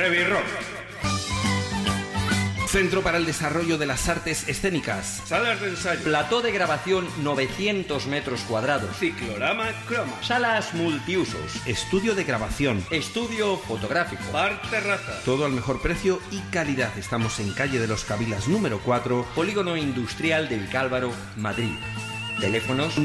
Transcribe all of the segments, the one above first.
Revirrock. Centro para el Desarrollo de las Artes Escénicas. Salas de ensayo. Plató de grabación 900 metros cuadrados. Ciclorama Croma. Salas multiusos. Estudio de grabación. Estudio fotográfico. Bar terraza. Todo al mejor precio y calidad. Estamos en calle de los Cabilas número 4, Polígono Industrial de Vicálvaro, Madrid. Teléfonos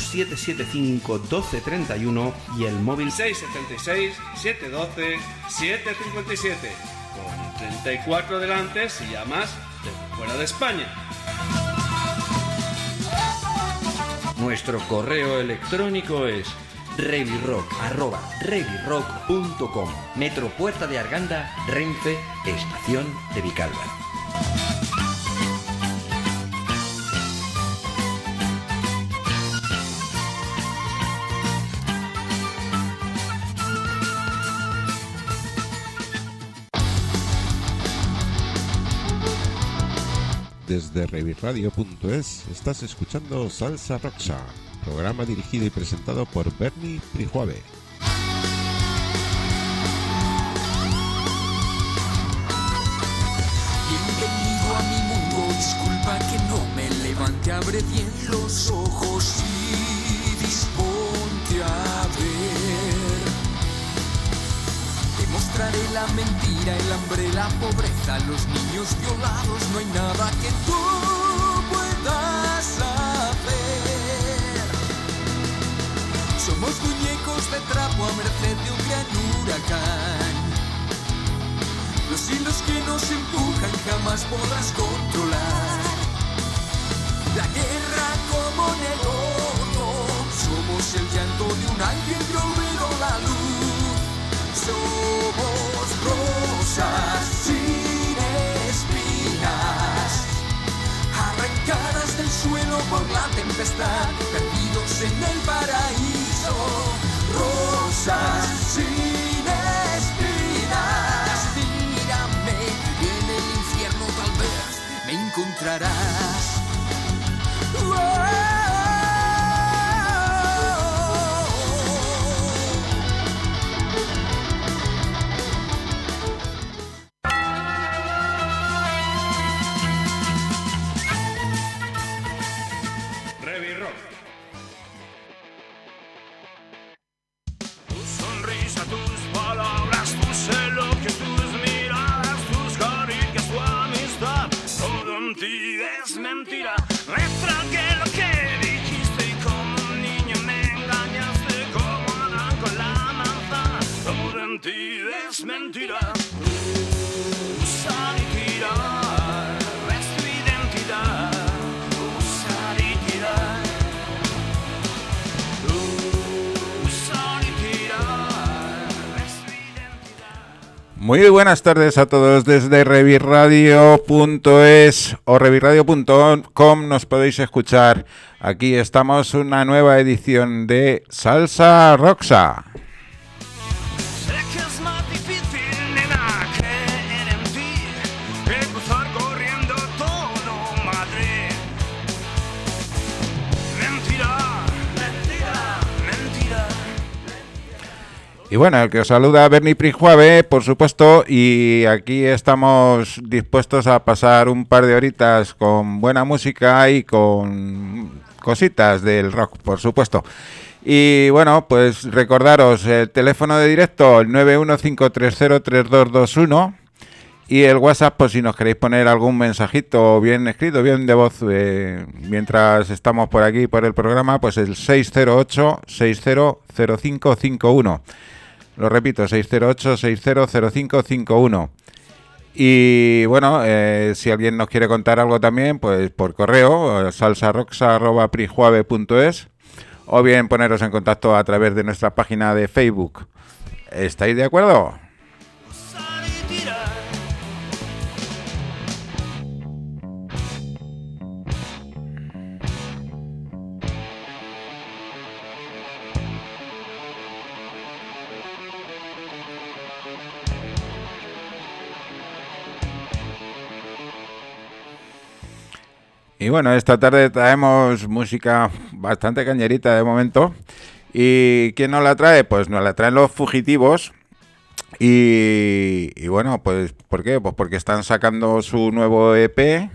917751231 y el móvil 676 712 757. Con 34 delante si llamas de fuera de España. Nuestro correo electrónico es revirrock@revirrock.com. Metro Puerta de Arganda, Renfe, Estación de Vicálvaro. Desde revirradio.es estás escuchando Salsa Roxa, programa dirigido y presentado por Bernie Prijuave. Bienvenido a mi mundo, disculpa que no me levante, abre bien los ojos y disponte a ver. Demostraré la mentira, el hambre, la pobreza, los niños violados, no hay nada que tú puedas hacer. Somos muñecos de trapo a merced de un gran huracán. Los hilos que nos empujan jamás podrás controlar. La guerra como negocio, somos el llanto de un ángel que olvidó la luz. Somos rosas sin espinas, arrancadas del suelo por la tempestad, perdidos en el paraíso. Rosas sin espinas, mírame, en el infierno tal vez me encontrarás. Muy buenas tardes a todos desde revirradio.es o revirradio.com nos podéis escuchar. Aquí estamos, una nueva edición de Salsa Roxa. Y bueno, el que os saluda Bernie Prijuave, por supuesto, y aquí estamos dispuestos a pasar un par de horitas con buena música y con cositas del rock, por supuesto. Y bueno, pues recordaros el teléfono de directo, el 915303221, y el WhatsApp, pues si nos queréis poner algún mensajito bien escrito, bien de voz, mientras estamos por aquí, por el programa, pues el 608-600551. Lo repito, 608-600551. Y bueno, si alguien nos quiere contar algo también, pues por correo, salsaroxa@prijuave.es, o bien poneros en contacto a través de nuestra página de Facebook. ¿Estáis de acuerdo? Y bueno, esta tarde traemos música bastante cañerita de momento. ¿Y quién nos la trae? Pues nos la traen Los Fugitivos. Y bueno, pues ¿por qué? Pues porque están sacando su nuevo EP.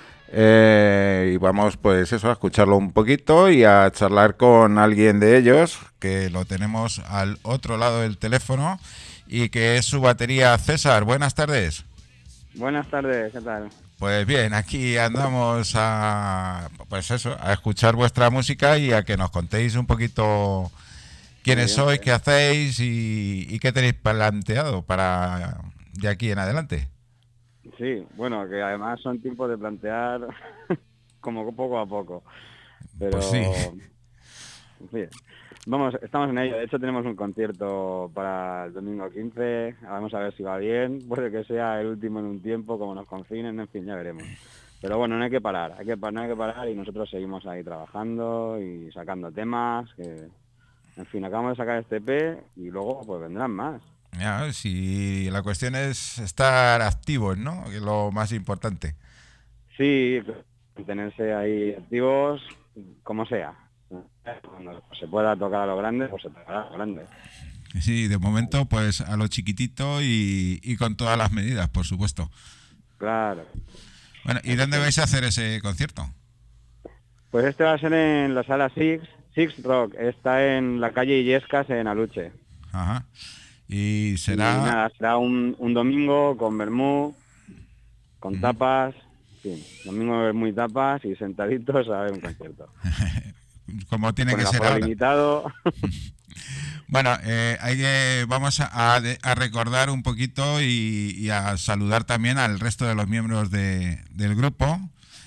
Y vamos pues eso, a escucharlo un poquito y a charlar con alguien de ellos, que lo tenemos al otro lado del teléfono y que es su batería. César, buenas tardes. Buenas tardes, ¿qué tal? Pues bien, aquí andamos pues eso, a escuchar vuestra música y a que nos contéis un poquito quiénes sois, qué hacéis y qué tenéis planteado para de aquí en adelante. Sí, bueno, que además son tiempos de plantear como poco a poco, pero Pues sí. en fin, estamos en ello. De hecho tenemos un concierto para el domingo 15, vamos a ver si va bien, puede que sea el último en un tiempo, como nos confinen, en fin, ya veremos. Pero bueno, no hay que parar, no hay que parar y nosotros seguimos ahí trabajando y sacando temas, que en fin, acabamos de sacar este EP y luego pues vendrán más. Ya, si la cuestión es estar activos, ¿no? Que es lo más importante. Sí, mantenerse ahí activos, como sea. Cuando se pueda tocar a lo grande, pues se tocará a lo grande. Sí, de momento, pues a lo chiquitito y con todas las medidas, por supuesto. Claro. Bueno, ¿y dónde vais a hacer ese concierto? Pues este va a ser en la sala Six Rock. Está en la calle Illescas, en Aluche. Ajá. Y Y será... nada, será un domingo con vermú, con tapas, sí, domingo vermú y tapas y sentaditos a ver un concierto. Como tiene Con que el ser aforo ahora. limitado. Bueno, vamos a recordar un poquito y a saludar también al resto de los miembros del grupo,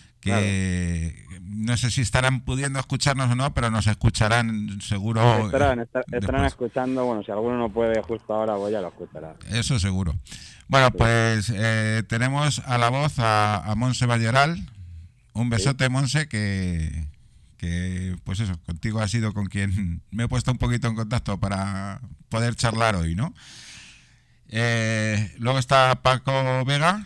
que claro, no sé si estarán pudiendo escucharnos o no, pero nos escucharán seguro. Estarán escuchando, bueno, si alguno no puede justo ahora, pues ya lo escuchará. Eso seguro. Bueno, pues tenemos a la voz a Monse Valleral. Un besote, sí. Monse, que pues eso, contigo ha sido con quien me he puesto un poquito en contacto para poder charlar hoy, ¿no? Luego está Paco Vega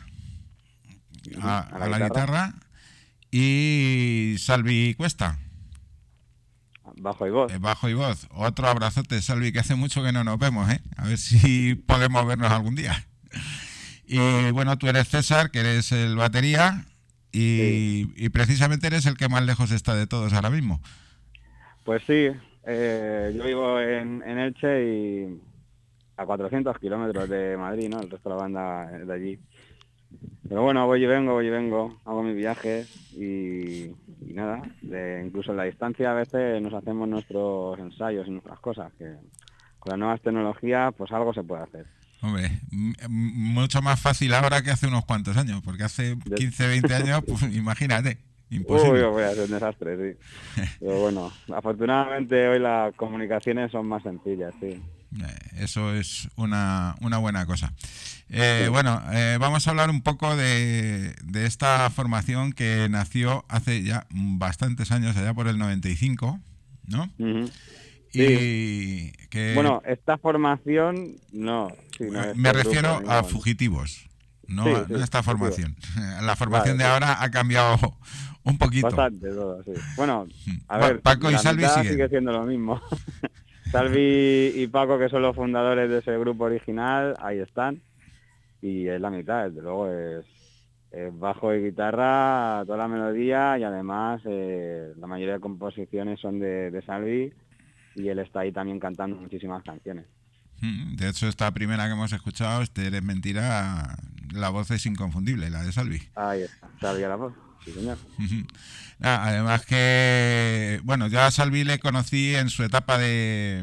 a la guitarra y Salvi Cuesta. Bajo y voz. Bajo y voz. Otro abrazote, Salvi, que hace mucho que no nos vemos, ¿eh? A ver si podemos vernos algún día. Y bueno, tú eres César, que eres el batería. Y precisamente eres el que más lejos está de todos ahora mismo. Pues sí, yo vivo en Elche y a 400 kilómetros de Madrid, ¿no? El resto de la banda es de allí. Pero bueno, voy y vengo, hago mis viajes y nada, incluso en la distancia a veces nos hacemos nuestros ensayos y nuestras cosas, que con las nuevas tecnologías pues algo se puede hacer. Hombre, mucho más fácil ahora que hace unos cuantos años, porque hace 15, 20 años, pues imagínate, imposible. Uy, voy a hacer un desastre, sí. Pero bueno, afortunadamente hoy las comunicaciones son más sencillas, sí. Eso es una buena cosa. Sí. Bueno, vamos a hablar un poco de esta formación que nació hace ya bastantes años, allá por el 95, ¿no? Uh-huh. Sí. Y que... Bueno, esta formación no. Sí, no me refiero grupo, a Fugitivos, no, sí, no a esta formación. La formación de ahora ha cambiado un poquito. Bastante todo, sí. Bueno, a ver, Paco y Salvi sigue siendo lo mismo. Salvi y Paco, que son los fundadores de ese grupo original, ahí están. Y es la mitad, desde luego es bajo y guitarra, toda la melodía y además la mayoría de composiciones son de Salvi. Y él está ahí también cantando muchísimas canciones. De hecho, esta primera que hemos escuchado, Eres mentira, la voz es inconfundible, la de Salvi. Ahí está, Salvi a la voz, sí señor. Además que, bueno, yo a Salvi le conocí en su etapa de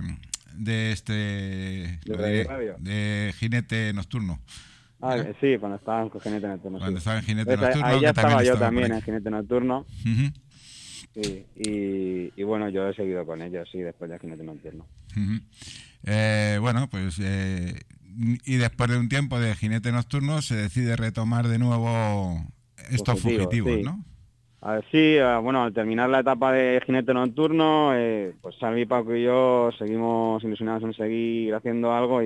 jinete nocturno. Sí, cuando estaba en jinete nocturno. Cuando estaba en jinete nocturno. Ahí ya estaba yo también en jinete nocturno. Sí, y bueno, yo he seguido con ellos, sí, después de Jinete Nocturno. Bueno, pues y después de un tiempo de Jinete Nocturno se decide retomar de nuevo estos fugitivos, sí. ¿No? Sí, bueno, al terminar la etapa de Jinete Nocturno, pues Salvi, Paco y yo seguimos ilusionados en seguir haciendo algo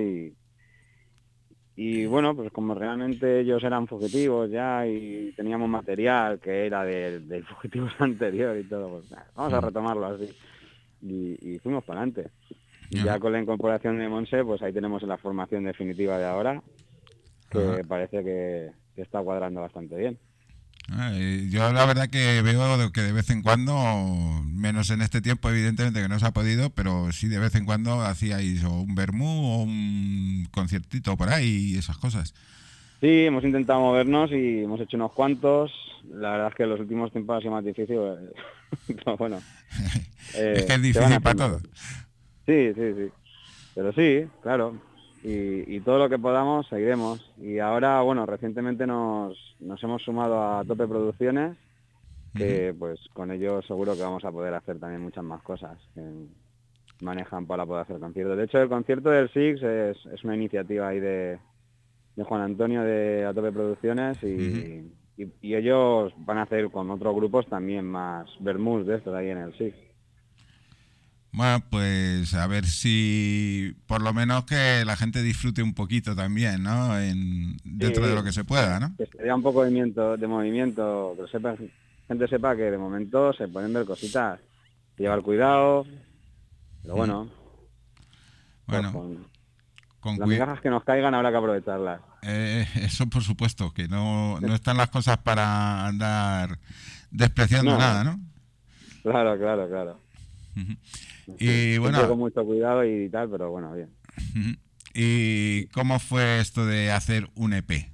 y bueno, pues como realmente ellos eran fugitivos ya y teníamos material que era del fugitivos anterior y todo, pues vamos a retomarlo así. Y fuimos para adelante. Y Ajá. ya con la incorporación de Monse, pues ahí tenemos la formación definitiva de ahora, que Ajá. parece que está cuadrando bastante bien. Yo la verdad que veo que de vez en cuando, menos en este tiempo evidentemente que no se ha podido, pero sí de vez en cuando hacíais o un vermú o un conciertito por ahí y esas cosas. Sí, hemos intentado movernos y hemos hecho unos cuantos. La verdad es que en los últimos tiempos ha sido más difícil. Pero bueno, Es que es se van difícil para haciendo todo. cosas. Sí, sí, sí. Pero sí, claro. Y todo lo que podamos seguiremos. Y ahora, bueno, recientemente nos hemos sumado a Tope Producciones, que pues con ellos seguro que vamos a poder hacer también muchas más cosas que manejan para poder hacer conciertos. De hecho, el concierto del Six es una iniciativa ahí de Juan Antonio de A Tope Producciones y ellos van a hacer con otros grupos también más vermús de estos ahí en el Six. Bueno, pues a ver si por lo menos que la gente disfrute un poquito también, ¿no? Dentro de lo que se pueda, ¿no? Que se vea un poco de movimiento, que la gente sepa que de momento se pueden ver cositas, llevar cuidado, pero bueno, pues Bueno, con con las migajas que nos caigan habrá que aprovecharlas. eso por supuesto, que no están las cosas para andar despreciando No. nada, ¿no? Claro, claro, claro. Y Siempre bueno, con mucho cuidado y tal, pero bueno, bien. ¿y cómo fue esto de hacer un EP?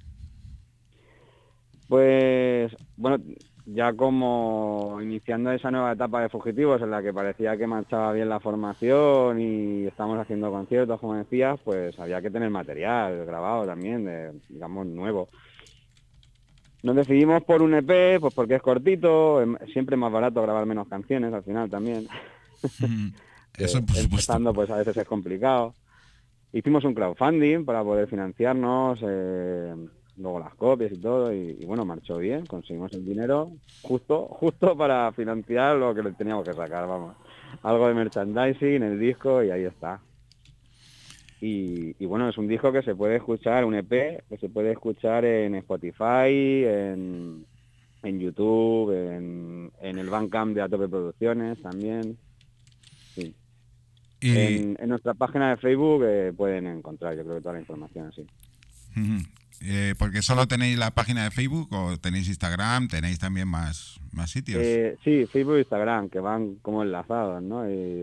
Pues, bueno, ya como iniciando esa nueva etapa de Fugitivos en la que parecía que marchaba bien la formación y estamos haciendo conciertos, como decías, pues había que tener material grabado también, digamos, nuevo. Nos decidimos por un EP, pues porque es cortito, siempre es más barato grabar menos canciones al final también. Eso por supuesto. Empezando, pues a veces es complicado. Hicimos un crowdfunding para poder financiarnos, luego las copias y todo, y bueno, marchó bien, conseguimos el dinero justo para financiar lo que le teníamos que sacar, vamos. Algo de merchandising, el disco, y ahí está. Y bueno, es un disco que se puede escuchar, un EP, que se puede escuchar en Spotify, en YouTube, en el Bandcamp de A Tope Producciones también. Sí. Y, En nuestra página de Facebook pueden encontrar, yo creo que toda la información así. porque solo tenéis la página de Facebook o tenéis Instagram, tenéis también más sitios. Sí, Facebook e Instagram, que van como enlazados, ¿no?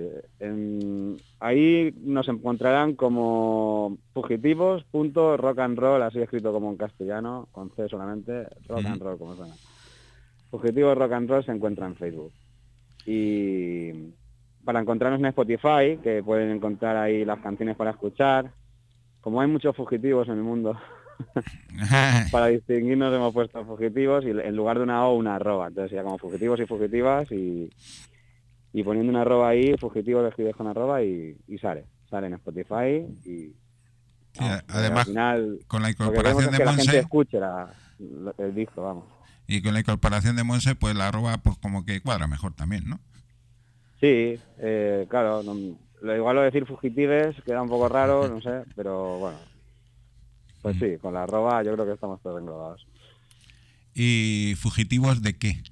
Ahí nos encontrarán como fugitivos.rockandroll, así escrito como en castellano, con C solamente, rock and roll, como suena. Fugitivos Rock and Roll se encuentra en Facebook. Y para encontrarnos en Spotify, que pueden encontrar ahí las canciones para escuchar, como hay muchos fugitivos en el mundo, para distinguirnos hemos puesto fugitivos y en lugar de una O una arroba, entonces ya como fugitivos y fugitivas y poniendo una arroba ahí, fugitivos escribes con arroba y sale en Spotify y Sí, vamos, además, al final, con la lo que incorporación queremos es de que la gente Monse escuche el disco, vamos. y con la incorporación de Monse, pues la arroba pues como que cuadra mejor también, ¿no? Sí, claro, igual lo de decir fugitives queda un poco raro, no sé, pero bueno, pues sí, con la arroba yo creo que estamos todos englobados. ¿Y fugitivos de qué?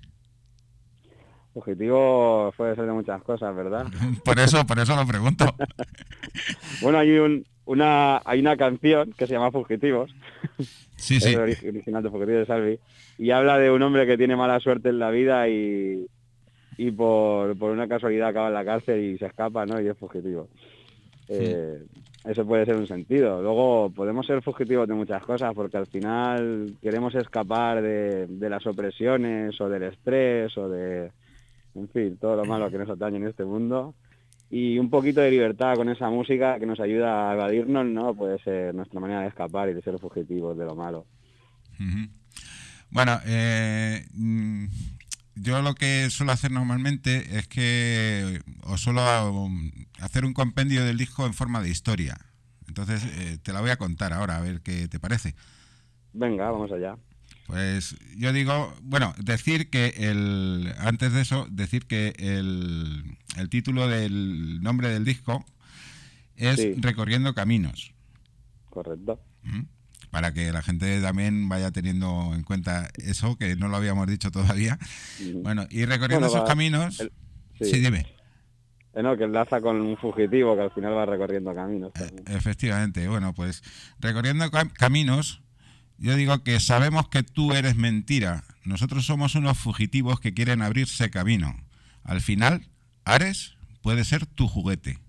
Fugitivo puede ser de muchas cosas, ¿verdad? Por eso lo pregunto. Bueno, hay una canción que se llama Fugitivos, Sí, es sí. el original de Fugitivos de Salvi, y habla de un hombre que tiene mala suerte en la vida y por una casualidad acaba en la cárcel y se escapa, ¿no? Y es fugitivo. Eso puede ser un sentido. Luego podemos ser fugitivos de muchas cosas porque al final queremos escapar de las opresiones o del estrés o de, en fin, todo lo malo que nos atañe en este mundo. Y un poquito de libertad con esa música que nos ayuda a evadirnos, ¿no? Puede ser nuestra manera de escapar y de ser fugitivos de lo malo. Bueno, yo lo que suelo hacer normalmente es que os suelo hacer un compendio del disco en forma de historia. Entonces te la voy a contar ahora, a ver qué te parece. Venga, vamos allá. Pues yo digo, bueno, decir que antes de eso, decir que el título del nombre del disco es Sí. Recorriendo Caminos. Correcto. Para que la gente también vaya teniendo en cuenta eso, que no lo habíamos dicho todavía. Bueno, y recorriendo esos caminos... Sí. Sí, dime. No, que enlaza con un fugitivo que al final va recorriendo caminos también. Efectivamente, bueno, pues recorriendo caminos, yo digo que sabemos que tú eres mentira. Nosotros somos unos fugitivos que quieren abrirse camino. Al final, Ares puede ser tu juguete.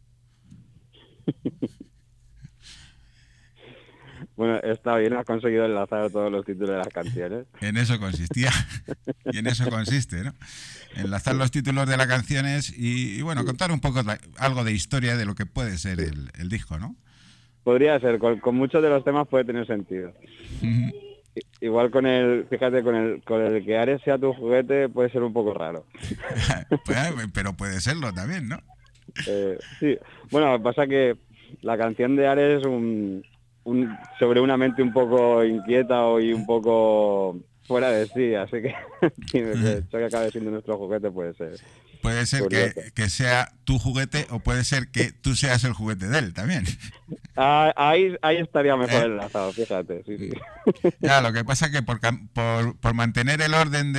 Bueno, está bien, has conseguido enlazar todos los títulos de las canciones. En eso consistía. Y en eso consiste, ¿no? Enlazar los títulos de las canciones y bueno, contar un poco algo de historia de lo que puede ser el disco, ¿no? Podría ser, con muchos de los temas puede tener sentido. Igual fíjate, con el que Ares sea tu juguete puede ser un poco raro. Pero puede serlo también, ¿no? Sí, bueno, pasa que la canción de Ares es sobre una mente un poco inquieta y un poco fuera de sí, así que que eso que acabe siendo nuestro juguete puede ser. Puede ser que sea tu juguete o puede ser que tú seas el juguete de él también. Ahí estaría mejor enlazado, fíjate. Sí. Ya, lo que pasa es que por mantener el orden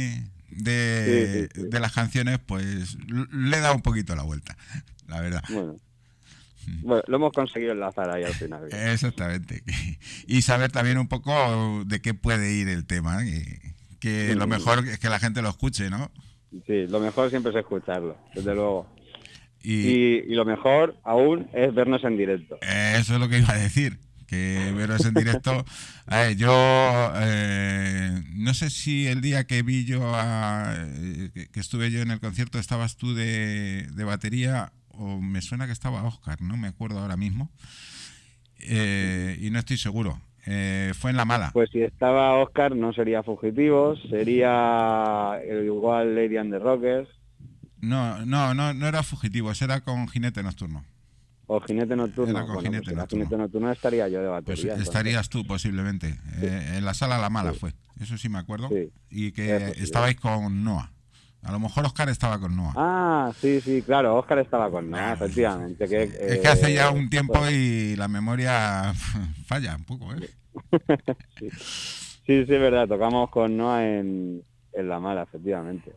de las canciones, pues le da un poquito la vuelta, la verdad. Bueno, lo hemos conseguido enlazar ahí al final. Exactamente. Y saber también un poco de qué puede ir el tema, que lo mejor es que la gente lo escuche, ¿no? Sí, lo mejor siempre es escucharlo, desde luego. Y lo mejor aún es vernos en directo. Eso es lo que iba a decir, que veros en directo. A ver, yo no sé si el día que vi yo, que estuve yo en el concierto, estabas tú de batería, o me suena que estaba Óscar, no me acuerdo ahora mismo, y no estoy seguro. Fue en La Mala. Pues si estaba Óscar no sería Fugitivos, sería igual Lady and the Rockers. No era Fugitivos, era con Jinete Nocturno. O Jinete Nocturno. Era con Jinete Nocturno. Jinete Nocturno estaría yo de batería. Pues estarías tú posiblemente. Sí. En la sala La Mala fue, eso sí me acuerdo. Sí. Y que estabais con Noa. A lo mejor Óscar estaba con Noa. Ah, sí, claro, Óscar estaba con Noa, efectivamente. Es que hace ya un tiempo y la memoria falla un poco, ¿eh? Sí, es verdad, tocamos con Noa en La Mala, efectivamente.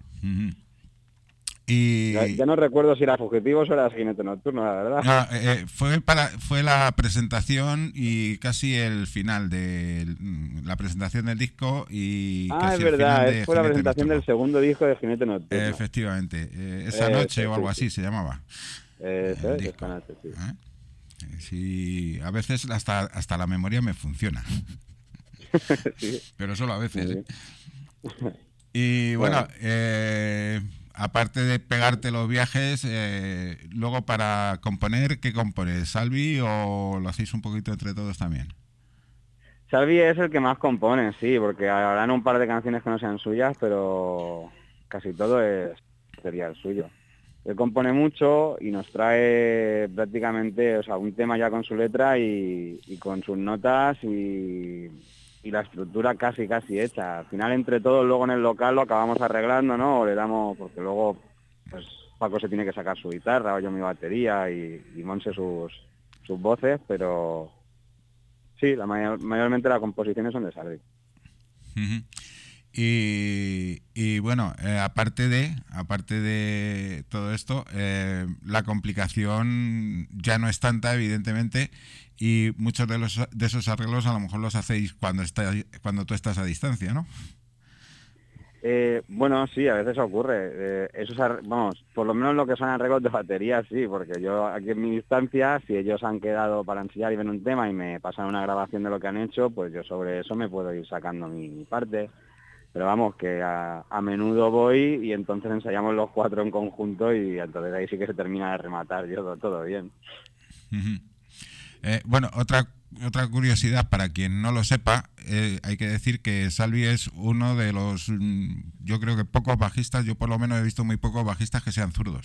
Y ya no recuerdo si era Fugitivos o era Jinete Nocturno, la verdad. No, fue la presentación y casi el final de la presentación del disco y casi es verdad, el final fue la presentación Nocturno. del segundo disco de Jinete Nocturno. Efectivamente, esa noche o algo así se llamaba. Esa noche, sí. Sí, a veces hasta la memoria me funciona. Sí. Pero solo a veces. Y bueno, aparte de pegarte los viajes, luego para componer, ¿qué compones? ¿Salvi o lo hacéis un poquito entre todos también? Salvi es el que más compone, sí, porque habrán un par de canciones que no sean suyas, pero casi todo sería el suyo. Él compone mucho y nos trae prácticamente, un tema ya con su letra y con sus notas y la estructura casi hecha. Al final, entre todos, luego en el local lo acabamos arreglando, ¿no? O le damos, porque luego, pues Paco se tiene que sacar su guitarra, o yo mi batería y Monse sus voces, pero sí, mayormente las composiciones son de Salvi. Y bueno, aparte de todo esto, la complicación ya no es tanta, evidentemente, y muchos de esos arreglos a lo mejor los hacéis cuando tú estás a distancia, ¿no? Bueno, sí, a veces ocurre. Por lo menos lo que son arreglos de batería, sí, porque yo aquí en mi distancia, si ellos han quedado para ensayar y ven un tema y me pasan una grabación de lo que han hecho, pues yo sobre eso me puedo ir sacando mi parte. Pero vamos, que a menudo voy y entonces ensayamos los cuatro en conjunto y entonces ahí sí que se termina de rematar todo bien. Bueno, otra curiosidad para quien no lo sepa, hay que decir que Salvi es uno de los, yo creo que pocos bajistas, yo por lo menos he visto muy pocos bajistas que sean zurdos.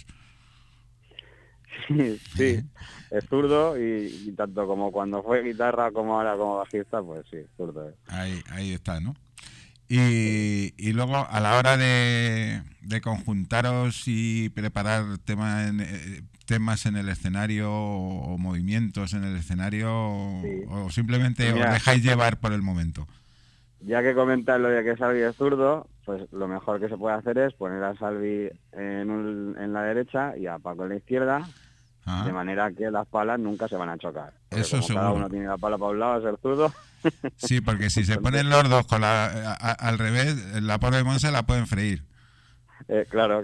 Sí, es zurdo y tanto como cuando fue guitarra como ahora como bajista, pues sí, zurdo. Ahí está, ¿no? Y luego a la hora de conjuntaros y preparar temas en el escenario o movimientos en el escenario, sí. O simplemente os dejáis llevar por el momento. Ya que comentas lo de que Salvi es zurdo, pues lo mejor que se puede hacer es poner a Salvi en en la derecha y a Paco en la izquierda, Ah, de manera que las palas nunca se van a chocar. Porque Eso como cada seguro. uno tiene la pala para un lado, a ser zurdo. sí, porque si se ponen los dos con al revés, la pobre Monse la pueden freír. Claro.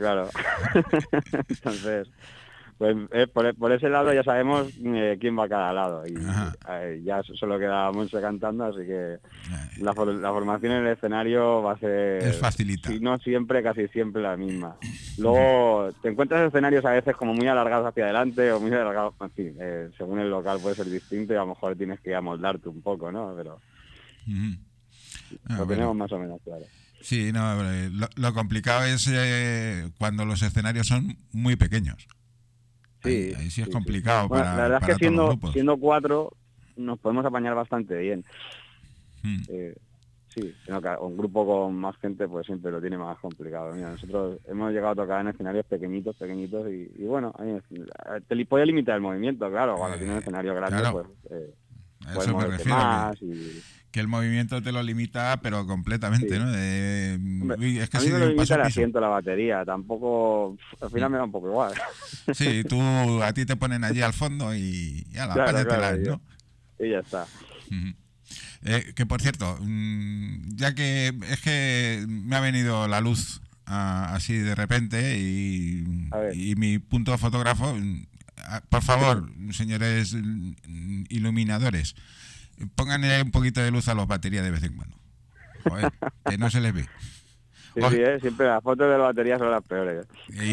Entonces, pues por ese lado ya sabemos quién va a cada lado. Y Ajá. ya solo queda Monse cantando, así que la formación en el escenario va a ser, Es facilita. si no siempre, casi siempre la misma. Luego te encuentras escenarios a veces como muy alargados hacia adelante o muy alargados, en fin, según el local puede ser distinto y a lo mejor tienes que amoldarte un poco, ¿no? Pero Ujú. Ah, lo bueno. tenemos más o menos claro. Sí, no, lo complicado es cuando los escenarios son muy pequeños. Sí, Ahí sí es sí. complicado Bueno, para, la verdad para es que todos los grupos. siendo 4 nos podemos apañar bastante bien. Mm. Sí, sino que un grupo con más gente pues siempre lo tiene más complicado. Mira, nosotros hemos llegado a tocar en escenarios pequeñitos y bueno, ahí te puede limitar el movimiento, claro, cuando tienes un escenario grande claro. pues A puedes eso me moverte refiero, más que el movimiento te lo limita, pero completamente, Sí. ¿no? Hombre, Uy, es que a mí si me de lo un paso limita el a piso. asiento, la batería, tampoco, al final me da un poco igual. Sí, a ti te ponen allí al fondo y ala, Claro, apáñatelas, ¿no? y ya está. Ujú. Que por cierto, ya que es que me ha venido la luz así de repente A ver. y mi punto fotógrafo, por favor, señores iluminadores, pónganle un poquito de luz a las baterías de vez en cuando. Joder, que no se les ve. Sí, O, sí, siempre las fotos de la batería son las peores.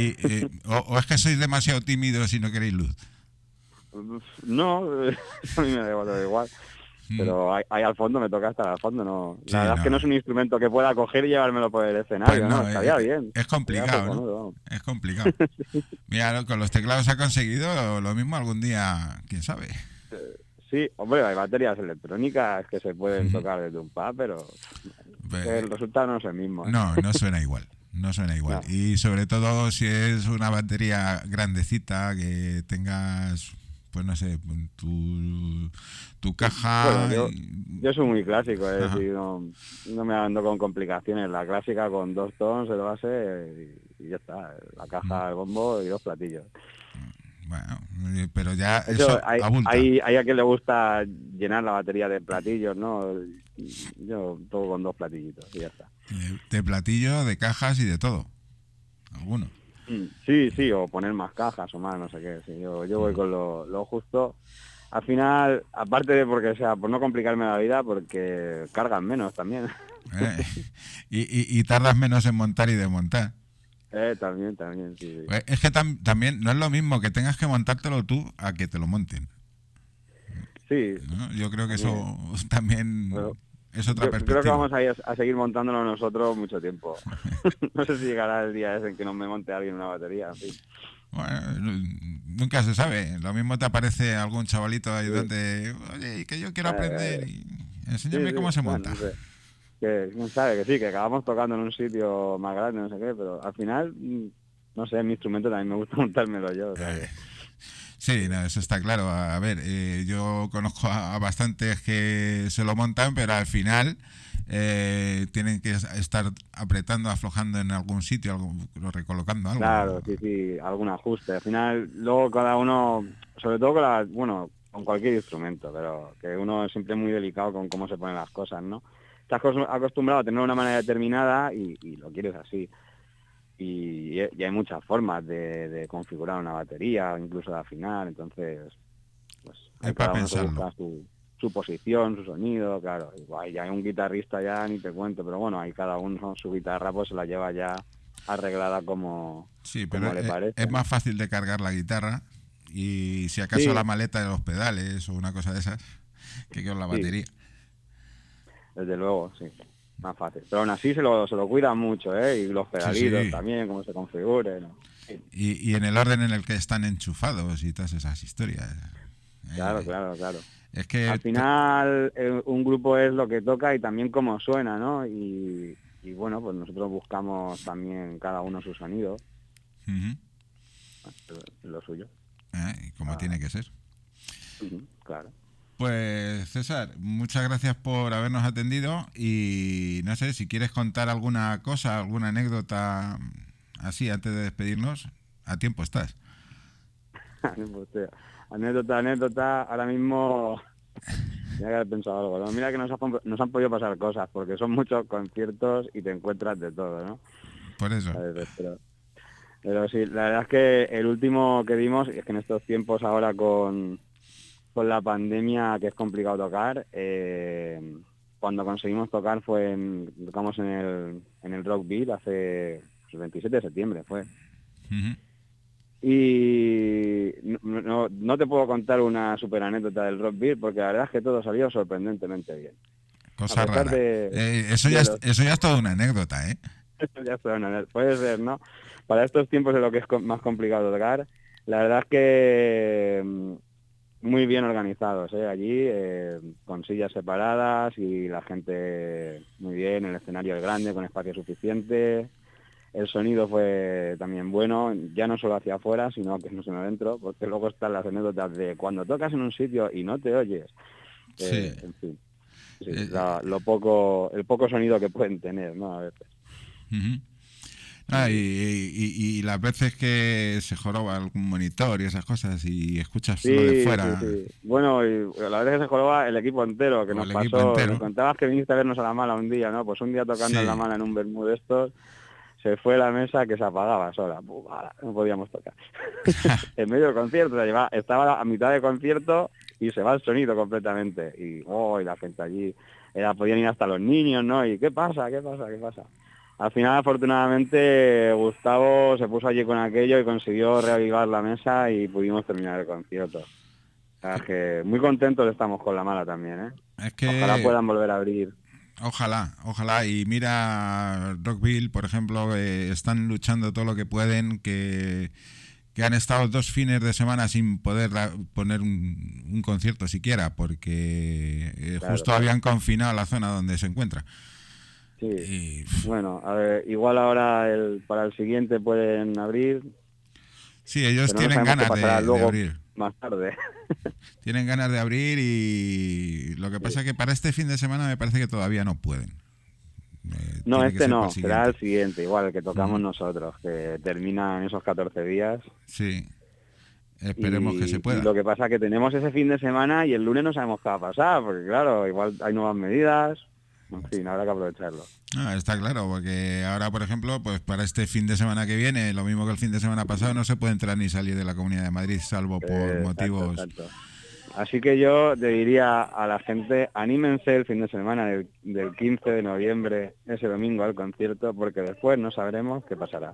o es que sois demasiado tímidos y no queréis luz. No, a mí me da todo igual. Pero ahí al fondo me toca estar al fondo, no. Sí, La verdad es que no es un instrumento que pueda coger y llevármelo por el escenario, Pues ¿no? no, Estaría bien. es complicado, Estaría ¿no? cojonudo. Es complicado. Mira, con los teclados ha conseguido lo mismo algún día, quién sabe. Sí, hombre, hay baterías electrónicas que se pueden Ujú. tocar desde un pad, pero Pues, el resultado no es el mismo. ¿eh? no suena igual. No suena igual. No. Y sobre todo si es una batería grandecita, que tengas, pues no sé, tu caja. Bueno, yo soy muy clásico, es Ajá. decir, no me ando con complicaciones. La clásica con 2 tonos de base y ya está. La caja, el bombo y 2 platillos. Bueno, pero ya De hecho, eso abulta. hay a quien le gusta llenar la batería de platillos, ¿no? Yo todo con 2 platillitos y ya está. De platillo, de cajas y de todo. Algunos. Sí, o poner más cajas o más, no sé qué. Sí, yo voy con lo justo. Al final, aparte de porque sea por no complicarme la vida, porque cargan menos también. Y tardas menos en montar y desmontar. También, sí. Pues es que también no es lo mismo que tengas que montártelo tú a que te lo monten, Sí. ¿no? Yo creo que eso también Bueno, es otra Yo perspectiva. creo que vamos a ir a seguir montándolo nosotros mucho tiempo. No sé si llegará el día ese en que no me monte alguien una batería, en fin. Bueno, nunca se sabe. Lo mismo te aparece algún chavalito ayudante, oye, que yo quiero aprender y enséñame Sí, cómo se bueno, monta. no sé. Que quién sabe que sí, que acabamos tocando en un sitio más grande, no sé qué, pero al final, no sé, mi instrumento también me gusta montármelo yo. O sea que- Sí, no, eso está claro. A ver, yo conozco a bastantes que se lo montan, pero al final tienen que estar apretando, aflojando en algún sitio, recolocando algo. Claro, sí, algún ajuste. Al final, luego cada uno, sobre todo con cualquier instrumento, pero que uno es siempre muy delicado con cómo se ponen las cosas, ¿no? Estás acostumbrado a tener una manera determinada y lo quieres así. Y hay muchas formas de configurar una batería, incluso de afinar, entonces, pues Es para cada uno se pensarlo. busca su posición, su sonido, claro. Igual ya hay un guitarrista ya, ni te cuento, pero bueno, ahí cada uno su guitarra pues se la lleva ya arreglada como pero le parece. es más fácil de cargar la guitarra y si acaso Sí. la maleta de los pedales o una cosa de esas que con la Sí. batería. Desde luego, sí, más fácil. Pero aún así se lo cuidan mucho, ¿eh? Y los pedalitos sí. también, cómo se configuren, ¿no? Sí. Y en el orden en el que están enchufados y todas esas historias. Claro. Es que Al final un grupo es lo que toca y también cómo suena, ¿no? Y bueno, pues nosotros buscamos también cada uno su sonido, Ujú. lo suyo. Y como tiene que ser. Claro. Pues César, muchas gracias por habernos atendido y no sé si quieres contar alguna cosa, alguna anécdota así antes de despedirnos. a tiempo estás. Anécdota, ahora mismo tenía que haber pensado algo, ¿no? Mira que nos han podido pasar cosas, porque son muchos conciertos y te encuentras de todo, ¿no? Por eso. Pero sí, la verdad es que el último que dimos, es que en estos tiempos ahora con la pandemia, que es complicado tocar, cuando conseguimos tocar tocamos en el Rockville hace el 27 de septiembre fue. Uh-huh. Y no te puedo contar una super anécdota del Rockville, porque la verdad es que todo salió sorprendentemente bien. Cosa rara. Eso ya es toda una anécdota, ¿eh? Eso ya es toda una anécdota. Puede ser, ¿no? Para estos tiempos de lo que es más complicado tocar, la verdad es que muy bien organizados, allí, con sillas separadas y la gente muy bien, el escenario es grande, con espacio suficiente. El sonido fue también bueno, ya no solo hacia afuera, sino que no sino adentro, porque luego están las anécdotas de cuando tocas en un sitio y no te oyes. Sí. En fin, sí, el poco sonido que pueden tener, ¿no? A veces. Uh-huh. Y las veces que se joroba algún monitor y esas cosas y escuchas lo de fuera. Sí. Bueno, y la vez que se joroba el equipo entero, que nos pasó, me contabas que viniste a vernos a La Mala un día, ¿no? Pues un día tocando en La Mala en un Bermú de estos, se fue la mesa que se apagaba sola. No podíamos tocar. En medio del concierto, estaba a mitad de concierto y se va el sonido completamente. Y la gente allí, podían ir hasta los niños, ¿no? Y ¿qué pasa? Al final, afortunadamente, Gustavo se puso allí con aquello y consiguió reavivar la mesa y pudimos terminar el concierto. O sea, que muy contentos estamos con La Mala también, ¿eh? Es que ojalá puedan volver a abrir. Ojalá. Y mira, Rockville, por ejemplo, están luchando todo lo que pueden, que han estado 2 fines de semana sin poder poner un concierto siquiera, porque justo habían confinado la zona donde se encuentra. Sí. Bueno, a ver, igual ahora para el siguiente pueden abrir. Sí, ellos tienen ganas de abrir. Más tarde. Tienen ganas de abrir y lo que pasa es que para este fin de semana me parece que todavía no pueden. No, no, será el siguiente, igual el que tocamos nosotros, que termina en esos 14 días. Sí, esperemos que se pueda. Lo que pasa es que tenemos ese fin de semana y el lunes no sabemos qué va a pasar, porque claro, igual hay nuevas medidas. En fin, habrá que aprovecharlo. Está claro, porque ahora, por ejemplo, pues para este fin de semana que viene, lo mismo que el fin de semana pasado, no se puede entrar ni salir de la Comunidad de Madrid, salvo por motivos... Exacto. Así que yo le diría a la gente, anímense el fin de semana del 15 de noviembre, ese domingo, al concierto, porque después no sabremos qué pasará.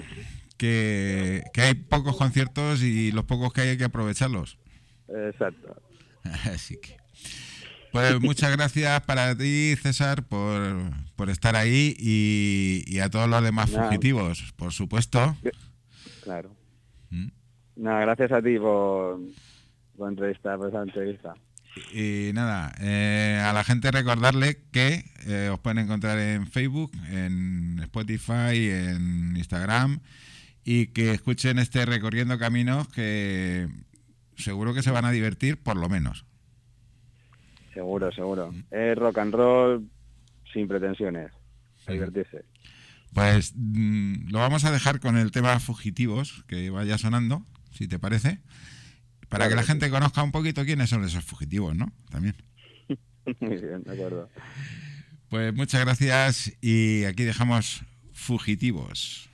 Que hay pocos conciertos y los pocos que hay que aprovecharlos. Exacto. Así que... Pues muchas gracias para ti, César, por estar ahí y a todos los demás fugitivos, por supuesto. Claro. Nada, gracias a ti por esa entrevista. Y nada, a la gente recordarle que os pueden encontrar en Facebook, en Spotify, en Instagram y que escuchen este Recorriendo Caminos, que seguro que se van a divertir por lo menos. Seguro. Es rock and roll sin pretensiones. A divertirse. Pues lo vamos a dejar con el tema Fugitivos, que vaya sonando, si te parece, para que la gente conozca un poquito quiénes son esos fugitivos, ¿no? También. Muy bien, de acuerdo. Pues muchas gracias y aquí dejamos Fugitivos.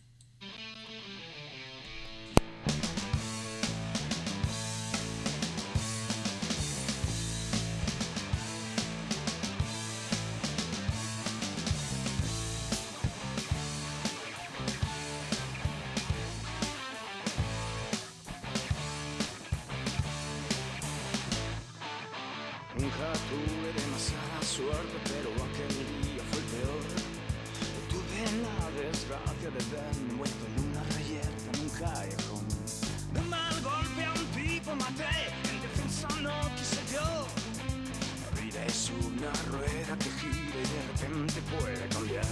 Nunca tuve demasiada suerte, pero aquel día fue el peor. Tuve la desgracia de verme envuelto en una reyerta en un callejón. De un mal golpe a un tipo maté, en defensa no quise yo. La vida es una rueda que gira y de repente puede cambiar.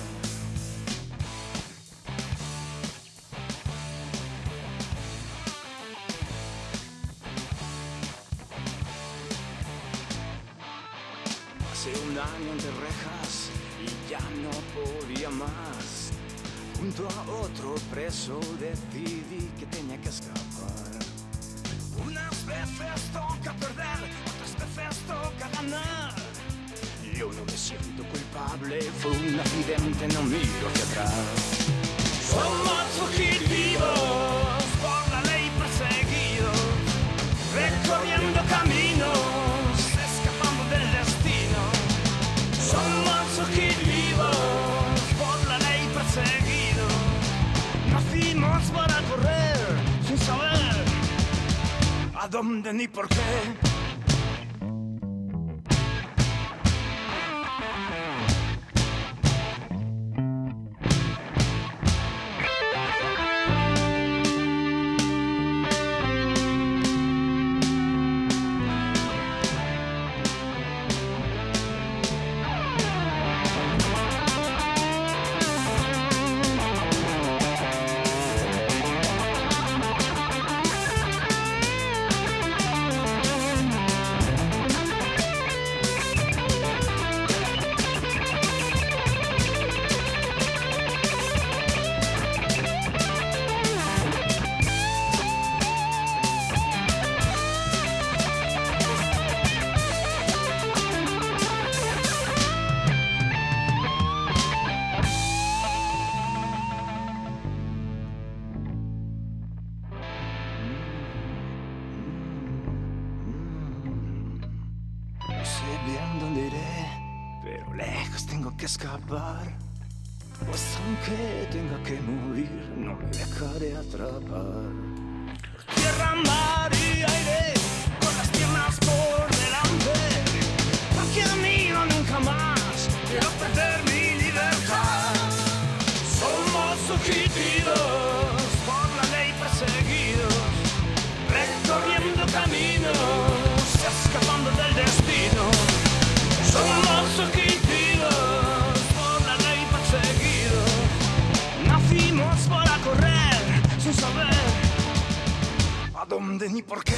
Hace un año entre rejas y ya no podía más. Junto a otro preso decidí que tenía que escapar. Unas veces toca perder, otras veces toca ganar. Yo no me siento culpable, fue un accidente, no miro hacia atrás. Somos fugitivos, por la ley perseguidos, recorriendo caminos, escapando del destino. Somos fugitivos, por la ley perseguidos, nacimos para correr, sin saber a dónde ni por qué. Escapar, pues aunque tenga que morir, no me dejaré atrapar. Por tierra, mar y aire, con las piernas por delante, porque amigo nunca más quiero perder mi libertad. Somos fugitivos, por la ley perseguidos, recorriendo caminos, escapando del destino. Somos fugitivos, para correr sin saber a dónde ni por qué.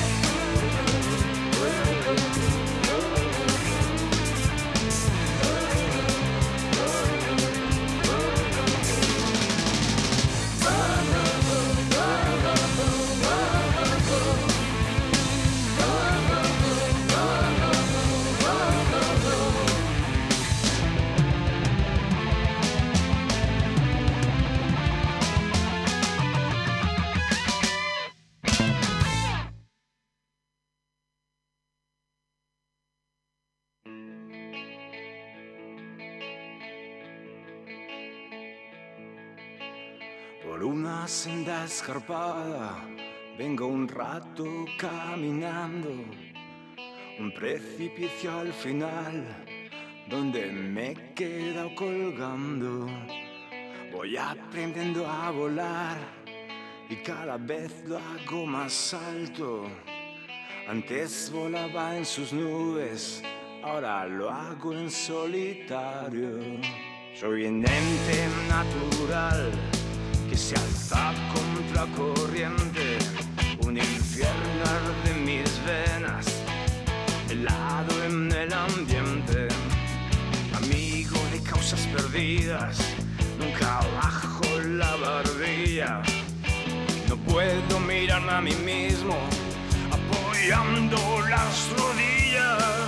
Por una senda escarpada vengo un rato caminando, un precipicio al final donde me he quedado colgando. Voy aprendiendo a volar y cada vez lo hago más alto. Antes volaba en sus nubes, ahora lo hago en solitario. Soy un ente natural que se alza contra corriente, un infierno arde en mis venas, helado en el ambiente. Amigo de causas perdidas, nunca bajo la barbilla. No puedo mirarme a mí mismo, apoyando las rodillas.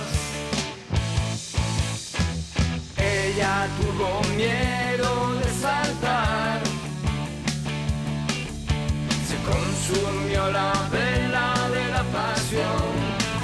Ella tuvo miedo de saltar, consumió la vela de la pasión.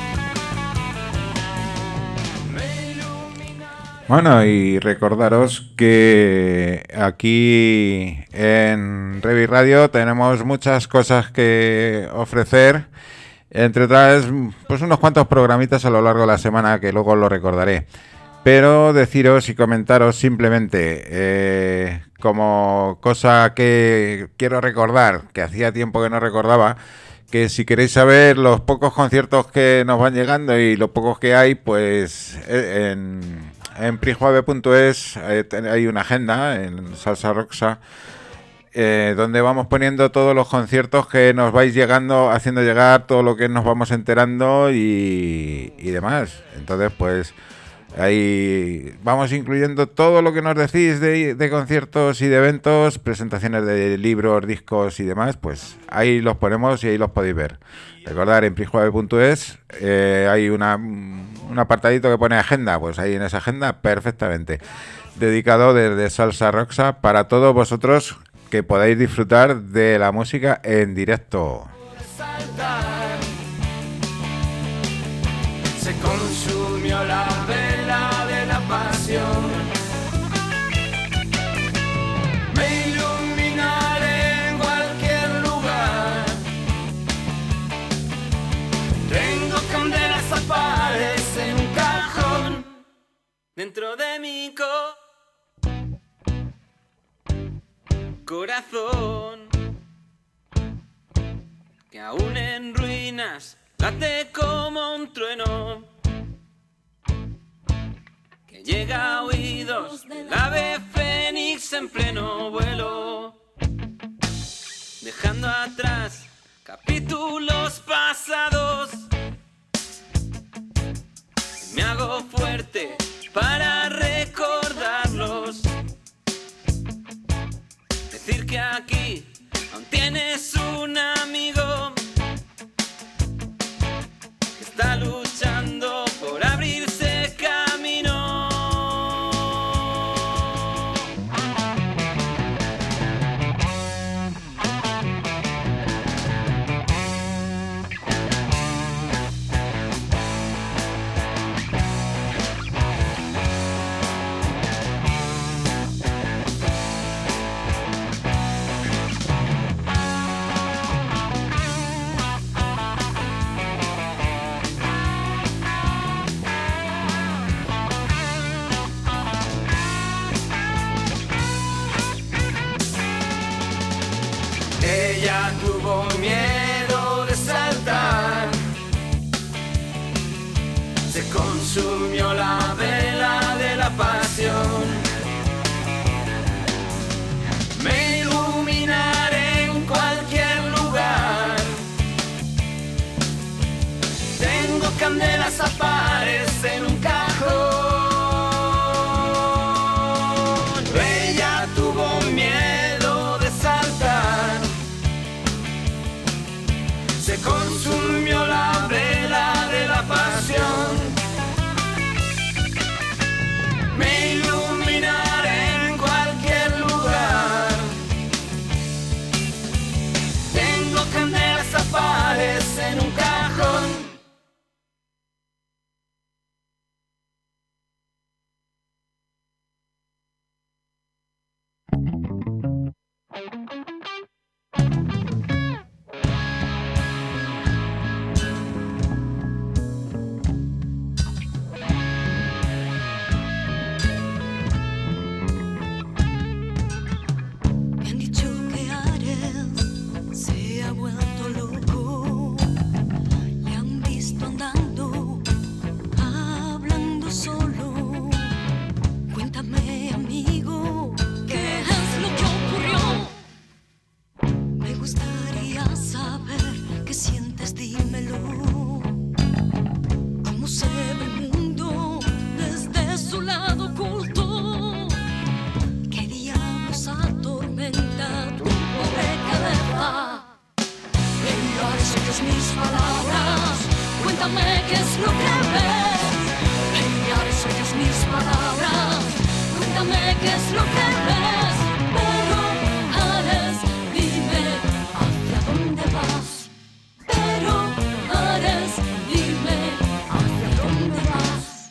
Bueno, y recordaros que aquí en Revi Radio tenemos muchas cosas que ofrecer, entre otras pues unos cuantos programitas a lo largo de la semana que luego lo recordaré. Pero deciros y comentaros simplemente, como cosa que quiero recordar, que hacía tiempo que no recordaba, que si queréis saber los pocos conciertos que nos van llegando y los pocos que hay, pues en prijuave.es hay una agenda en Salsa Roxa, donde vamos poniendo todos los conciertos que nos vais llegando, haciendo llegar todo lo que nos vamos enterando y demás. Entonces, pues Ahí vamos incluyendo todo lo que nos decís de conciertos y de eventos, presentaciones de libros, discos y demás, pues ahí los ponemos y ahí los podéis ver. Recordar, en prisjuave.es hay un apartadito que pone agenda, pues ahí en esa agenda perfectamente dedicado desde Salsa Roxa para todos vosotros que podáis disfrutar de la música en directo. Se consumió la vela de la pasión. Me iluminaré en cualquier lugar. Tengo candelas a pares en un cajón dentro de mi corazón, que aún en ruinas late como un trueno, que llega a oídos del ave fénix en pleno vuelo, dejando atrás capítulos pasados. Me hago fuerte para recordarlos, decir que aquí aún tienes un amigo que está luchando por abrirse camino. Ella tuvo miedo de saltar, se consumió la vela de la pasión. Me iluminaré en cualquier lugar. Tengo candelas a pares en un cajón. Ella tuvo miedo de saltar, se consumió la vela de la pasión. Me iluminaré en cualquier lugar. Tengo candelas a pares en un cajón. Me han dicho que Ares se ha vuelto loco. Le han visto andando, hablando solo. Cuéntame, amigo, ¿qué es lo que ocurrió? Me gustaría saber qué sientes, dímelo. ¿Cómo se ve el mundo desde su lado oculto? ¿Qué diablos atormenta tu pobre cabeza? Ares, oyes mis palabras, cuéntame qué es lo que ves. Ares, oyes mis palabras, cuéntame qué es lo que ves. Pero Ares, dime hacia dónde vas. Pero Ares, dime hacia dónde vas.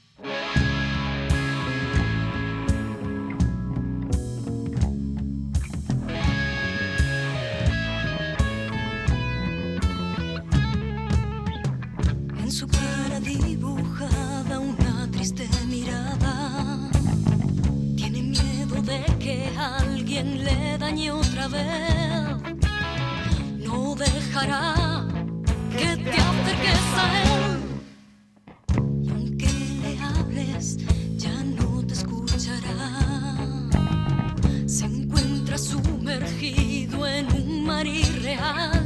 En su cara dibujada una triste mirada. Tiene miedo de que alguien le dañe otra vez. No dejará que te acerques a él. Y aunque le hables, ya no te escuchará. Se encuentra sumergido en un mar irreal.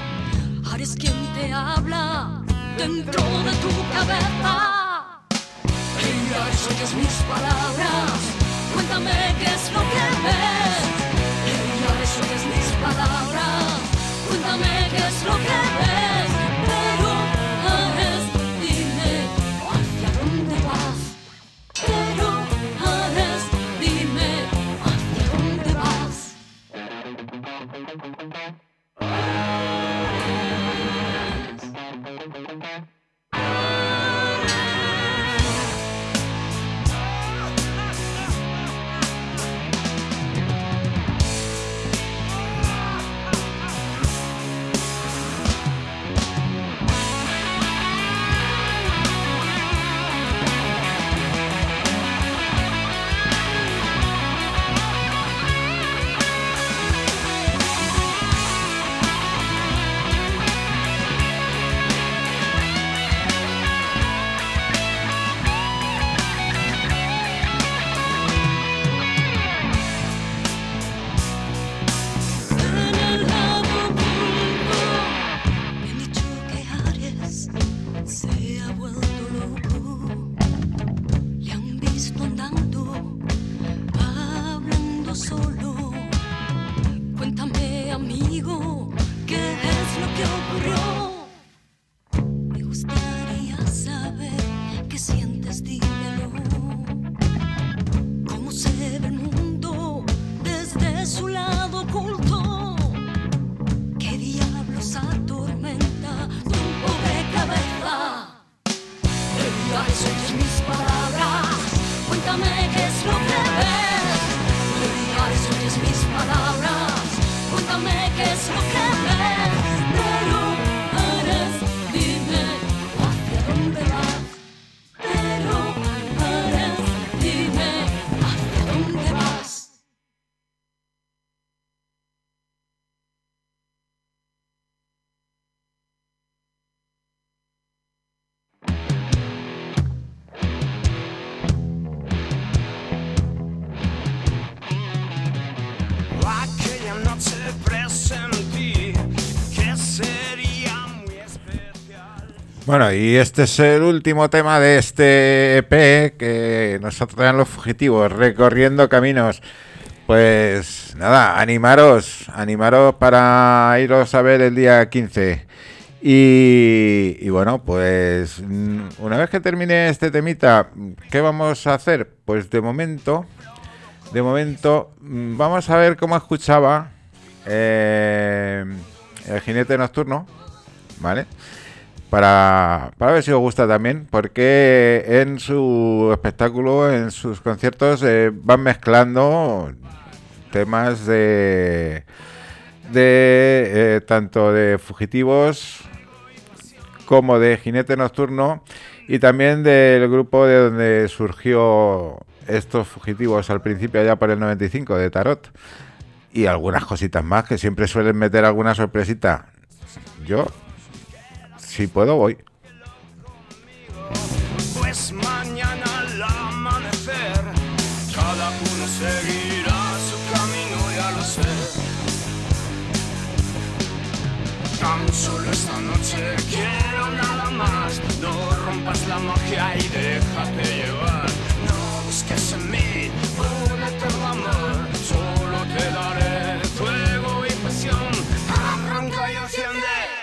Ares, quien te habla dentro de tu cabeza. Eso oyes mis palabras, cuéntame qué es lo que ves. Eso oyes mis palabras, cuéntame qué es lo que ves. Pero Ares, dime hacia dónde vas. Pero Ares, dime hacia dónde vas. Bueno, y este es el último tema de este EP que nos traen Los Fugitivos, Recorriendo Caminos. Pues nada, animaros para iros a ver el día 15. Y bueno, pues una vez que termine este temita, ¿qué vamos a hacer? Pues de momento vamos a ver cómo escuchaba El Jinete Nocturno, ¿vale? Para ver si os gusta también, porque en su espectáculo, en sus conciertos, van mezclando temas de tanto de Fugitivos como de Jinete Nocturno, y también del grupo de donde surgió estos Fugitivos al principio, allá por el 95, de Tarot, y algunas cositas más que siempre suelen meter alguna sorpresita. Yo, si puedo, voy. Pues mañana al amanecer, cada uno seguirá su camino, ya lo sé. Tan solo esta noche quiero nada más. No rompas la magia y déjate llevar. No busques en mí un eterno amor. Solo te daré fuego y pasión. Arranca y enciende.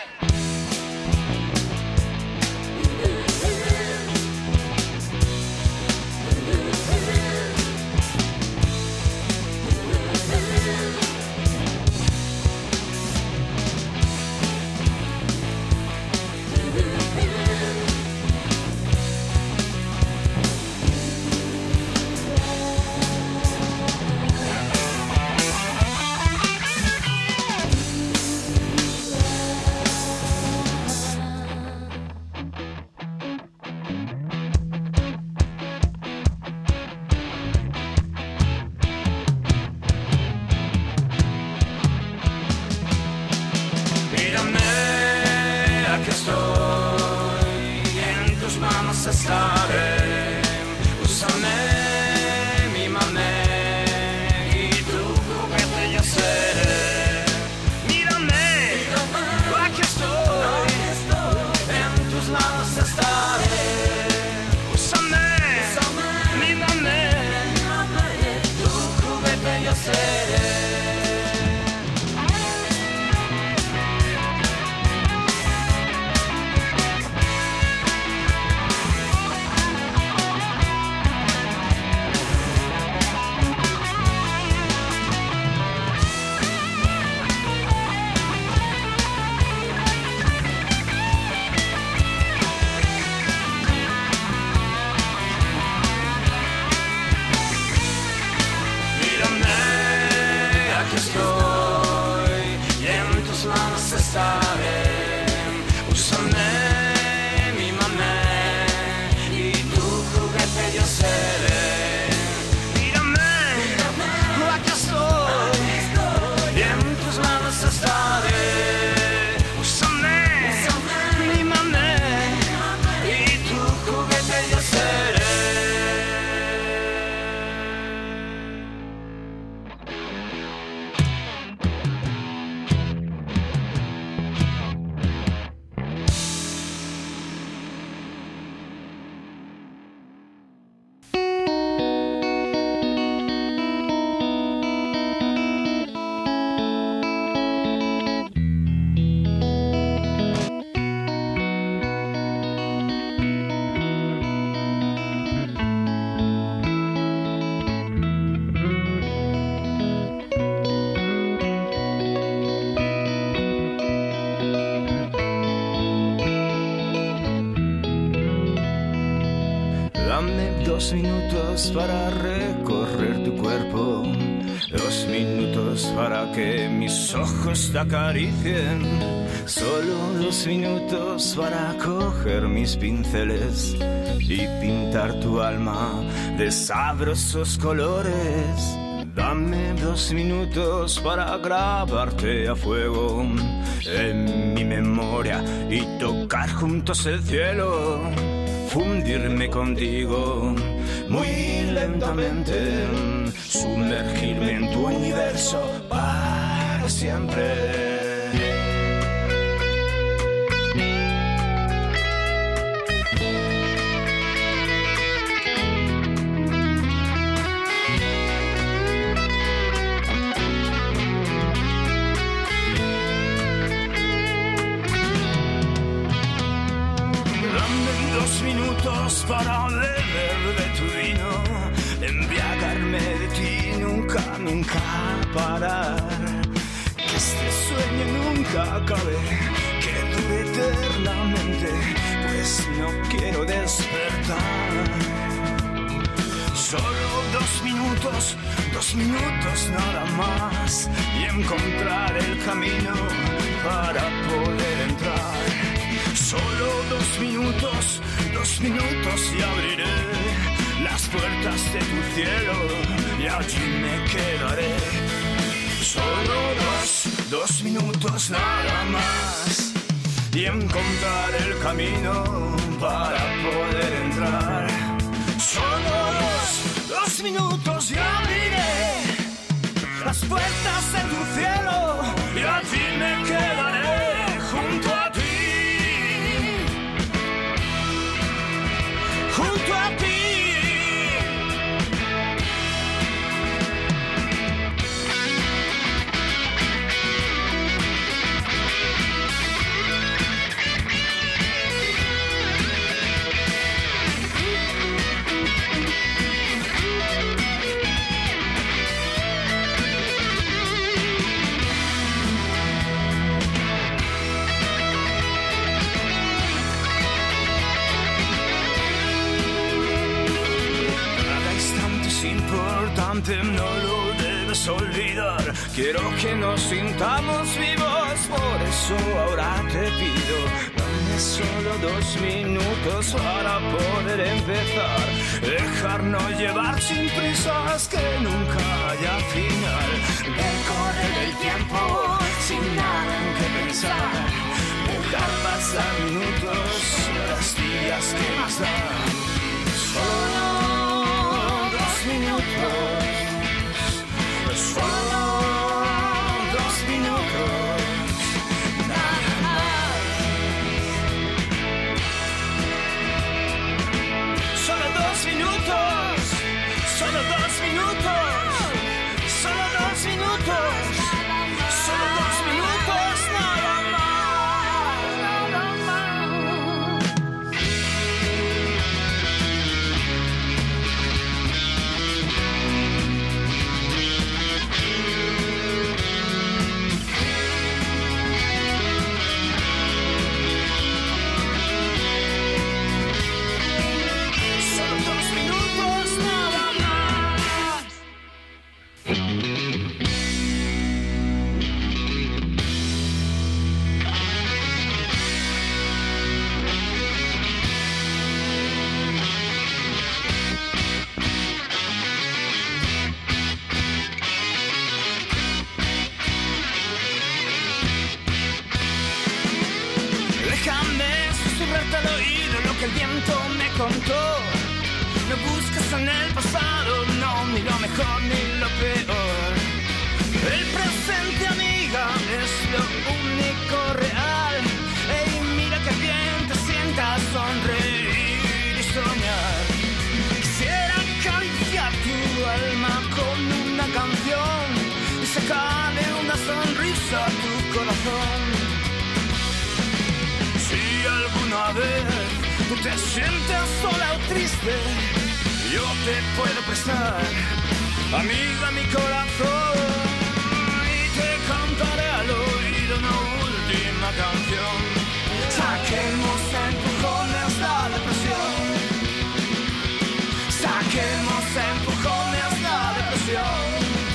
Estaré, úsame, mímame, y tu juguete yo seré. Mírame, aquí estoy, en tus manos estaré. Úsame, tus manos estaré. Úsame, mímame, y tu juguete yo seré. Mírame, aquí estoy, y en tus manos estaré. Úsame, mímame, y tu juguete yo seré. Dame 2 minutos para recorrer tu cuerpo, 2 minutos para que mis ojos te acaricien, solo 2 minutos para coger mis pinceles y pintar tu alma de sabrosos colores. Dame 2 minutos para grabarte a fuego en mi memoria y tocar juntos el cielo. Fundirme contigo muy lentamente, sumergirme en tu universo para siempre. Para beber de tu vino, embriagarme de ti, nunca, nunca parar. Que este sueño nunca acabe, que dure eternamente, pues no quiero despertar. Solo 2 minutos nada más, y encontrar el camino para poder entrar. Solo 2 minutos y abriré las puertas de tu cielo y allí me quedaré. Solo 2 minutos nada más y encontrar el camino para poder entrar. Solo 2 minutos y abriré las puertas de tu cielo y allí me quedaré junto a ti. Junto a ti. No lo debes olvidar, quiero que nos sintamos vivos, por eso ahora te pido, dame solo 2 minutos para poder empezar, dejarnos llevar sin prisas, que nunca haya final, recorrer el tiempo sin nada en que pensar, dejar pasar minutos, los días que nos dan, solo 2 minutos. Solo 2 minutos, nada más. Solo 2 minutos, solo 2 minutos, solo 2 minutos, solo 2 minutos, nada más, nada más. contó. No busques en el pasado, no, ni lo mejor ni lo peor. El presente, amiga, es lo único real. Ey, mira que bien te sientas, sonreír y soñar. Quisiera acariciar tu alma con una canción y sacarle una sonrisa a tu corazón. Si alguna vez tú te sientes sola o triste, yo te puedo prestar, amiga, mi corazón. Cantaré al oído una última canción. Saquemos empujones la depresión. Saquemos empujones la depresión.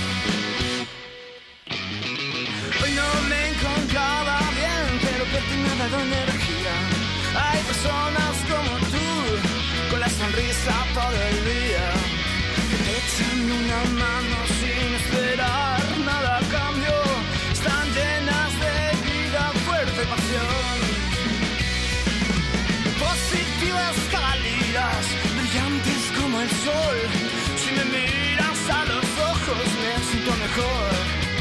Hoy no me encontraba bien, pero que te me ha dado energía. Hay personas como tú, con la sonrisa todo el día, que te echan una mano sin esperar nada a cambio. Están llenas de vida, fuerte pasión. Positivas, cálidas, brillantes como el sol. Si me miras a los ojos me siento mejor.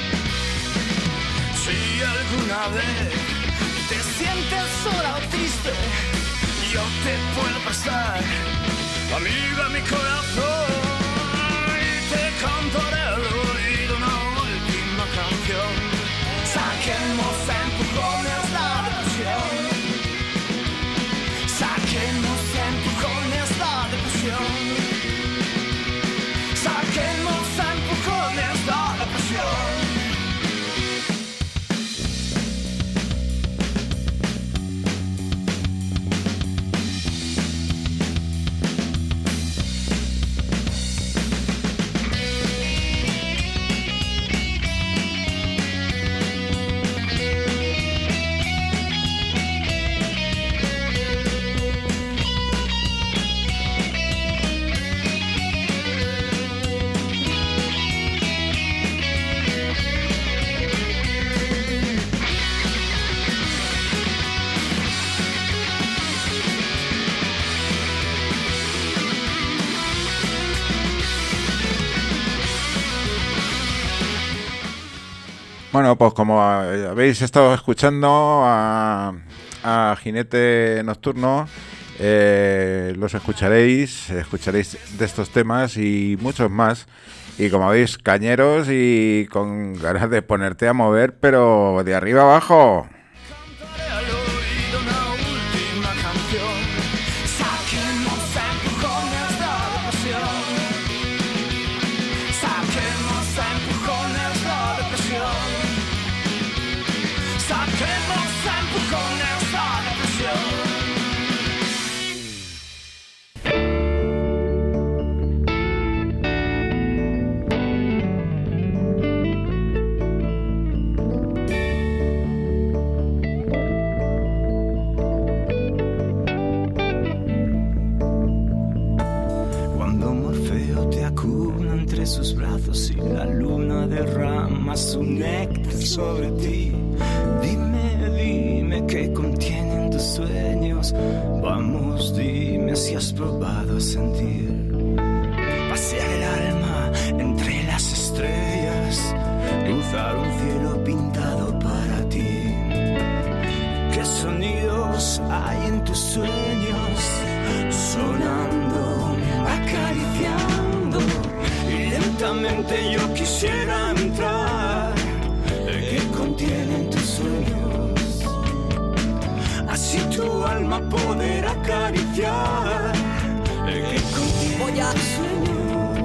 Si alguna vez te sientes sola o triste, yo te puedo prestar, amiga, mi corazón. Y te cantaré al oído una última canción. Saquemos empujones la depresión. Saquemos empujones la depresión. Saquemos empujones la depresión. Bueno, pues como habéis estado escuchando a Jinete Nocturno, los escucharéis de estos temas y muchos más. Y como veis, cañeros y con ganas de ponerte a mover, pero de arriba abajo. Sus brazos y la luna derrama su néctar sobre ti. Dime qué contienen tus sueños. Vamos, dime si has probado a sentir. Pasear el alma entre las estrellas, cruzar un cielo pintado para ti. ¿Qué sonidos hay en tus sueños? Sonando, acariciando. Lentamente yo quisiera entrar. ¿Qué contienen tus sueños? Así tu alma poder acariciar. ¿Qué contienen tus sueños?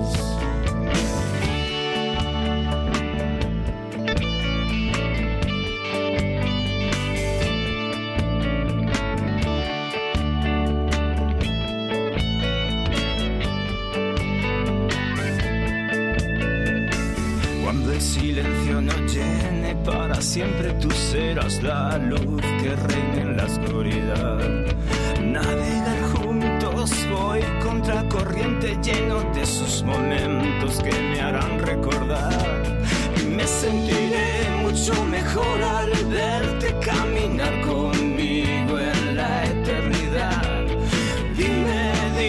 Silencio no llene para siempre, tú serás la luz que reina en la oscuridad. Navegar juntos, voy contra corriente, lleno de esos momentos que me harán recordar. Y me sentiré mucho mejor al verte caminar conmigo en la eternidad. Dime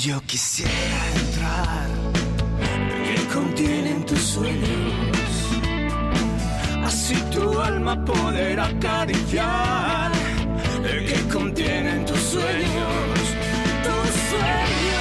yo quisiera entrar, que contienen tus sueños, así tu alma poder acariciar, que contienen tus sueños, tus sueños.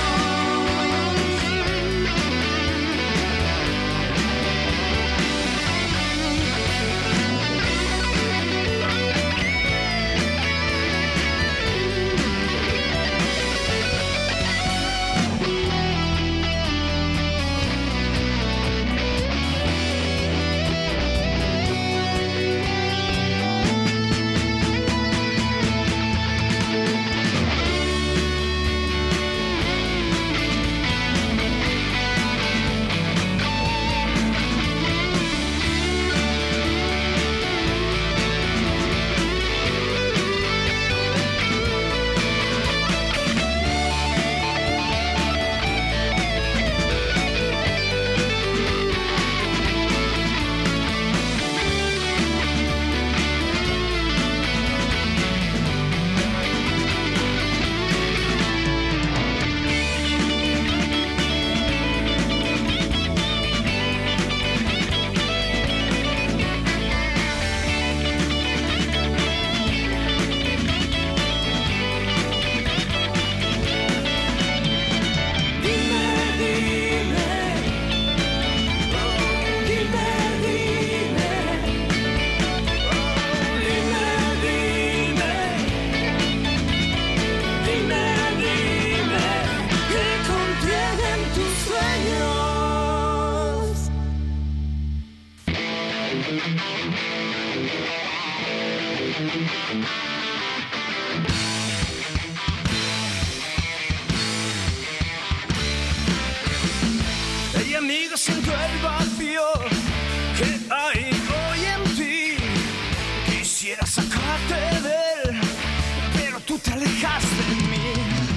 Hey amigo, siento el vacío que hay hoy en ti. Quisiera sacarte de él, pero tú te alejas de mí.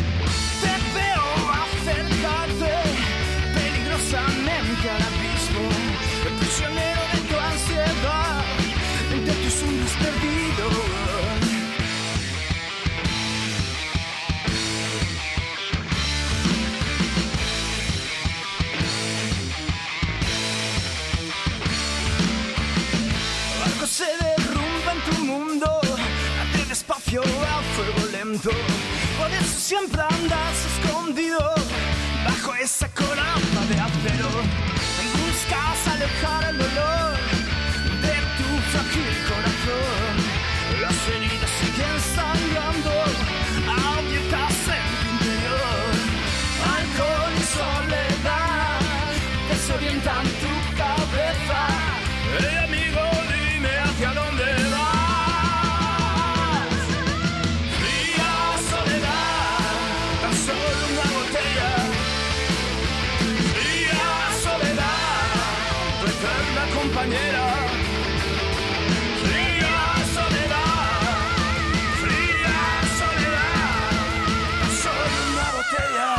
Te veo acercarte peligrosamente al abismo, el prisionero de tu ansiedad, de tus sueños perdidos. Se derrumba en tu mundo, ande despacio a fuego lento. Por eso siempre andas escondido bajo esa coraza de acero. Buscas alejar el dolor de tu frágil corazón. Las heridas siguen sangrando, abiertas en tu interior. Alcohol y soledad desorientan tu cabeza. Hey amigo, ¿hacia dónde vas? Fría soledad, tan solo una botella. Fría soledad, tu eterna compañera. Fría soledad, tan solo una botella.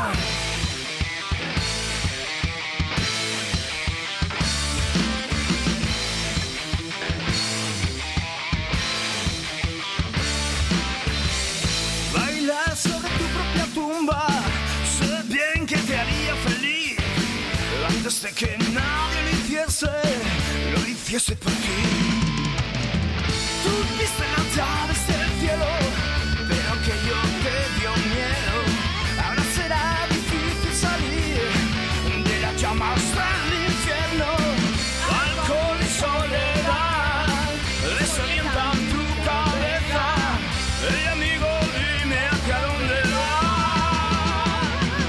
Sobre tu propia tumba, sé bien que te haría feliz. Antes de que nadie lo hiciese por ti. Tú viste las llaves del cielo, pero que yo te dio miedo. Ahora será difícil salir de las llamas del infierno. Alcohol y soledad desorientan tu cabeza. Hey amigo, ¿hacia dónde vas?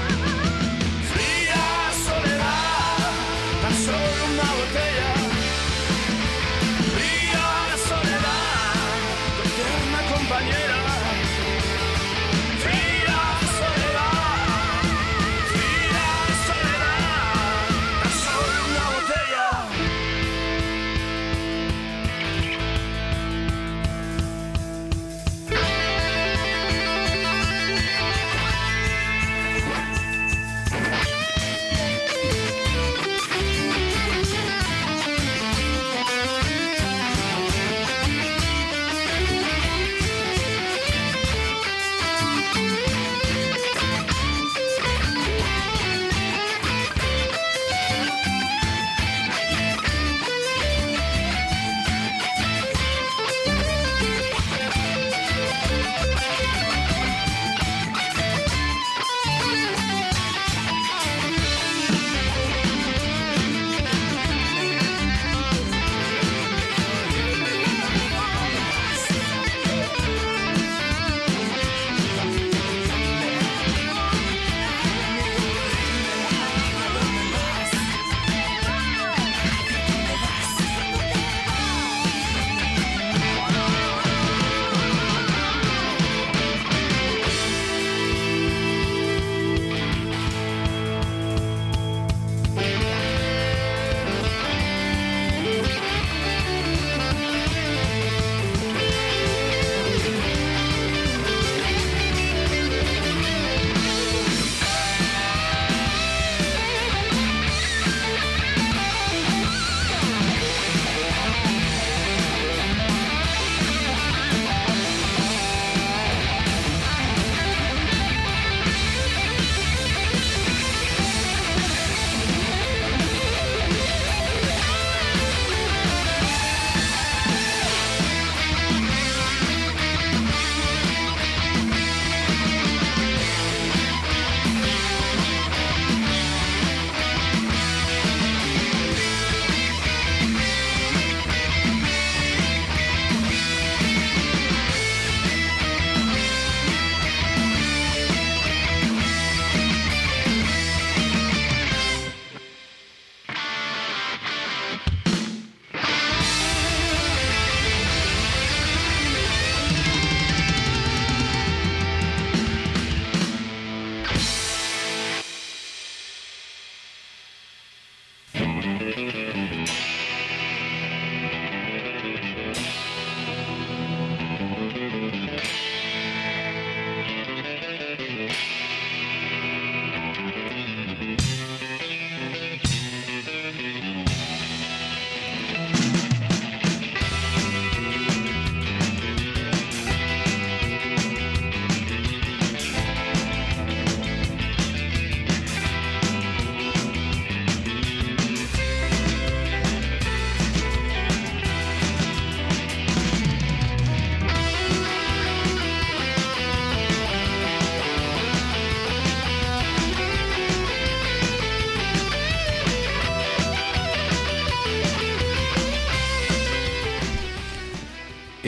Fría soledad, tan solo una botella. Fría soledad, tu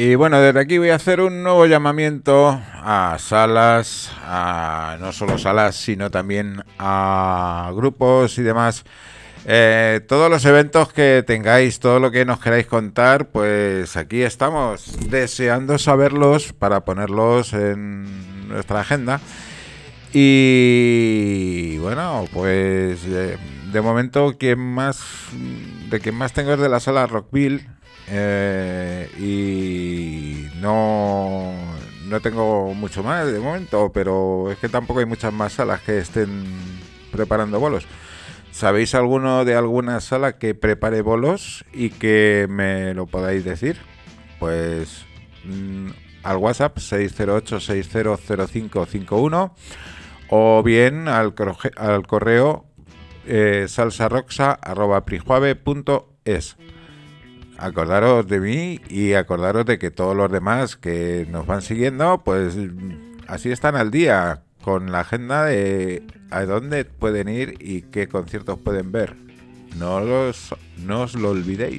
Y bueno, desde aquí voy a hacer un nuevo llamamiento a salas, no solo salas, sino también a grupos y demás. Todos los eventos que tengáis, todo lo que nos queráis contar, pues aquí estamos deseando saberlos para ponerlos en nuestra agenda. Y bueno, pues de momento de quien más tengo es de la sala Rockville. Y no tengo mucho más de momento, pero es que tampoco hay muchas más salas que estén preparando bolos. ¿Sabéis alguno de alguna sala que prepare bolos y que me lo podáis decir? Pues al WhatsApp 608600551 o bien al correo salsaroxa@prijuave.es. Acordaros de mí y acordaros de que todos los demás que nos van siguiendo, pues así están al día con la agenda de a dónde pueden ir y qué conciertos pueden ver. No os lo olvidéis.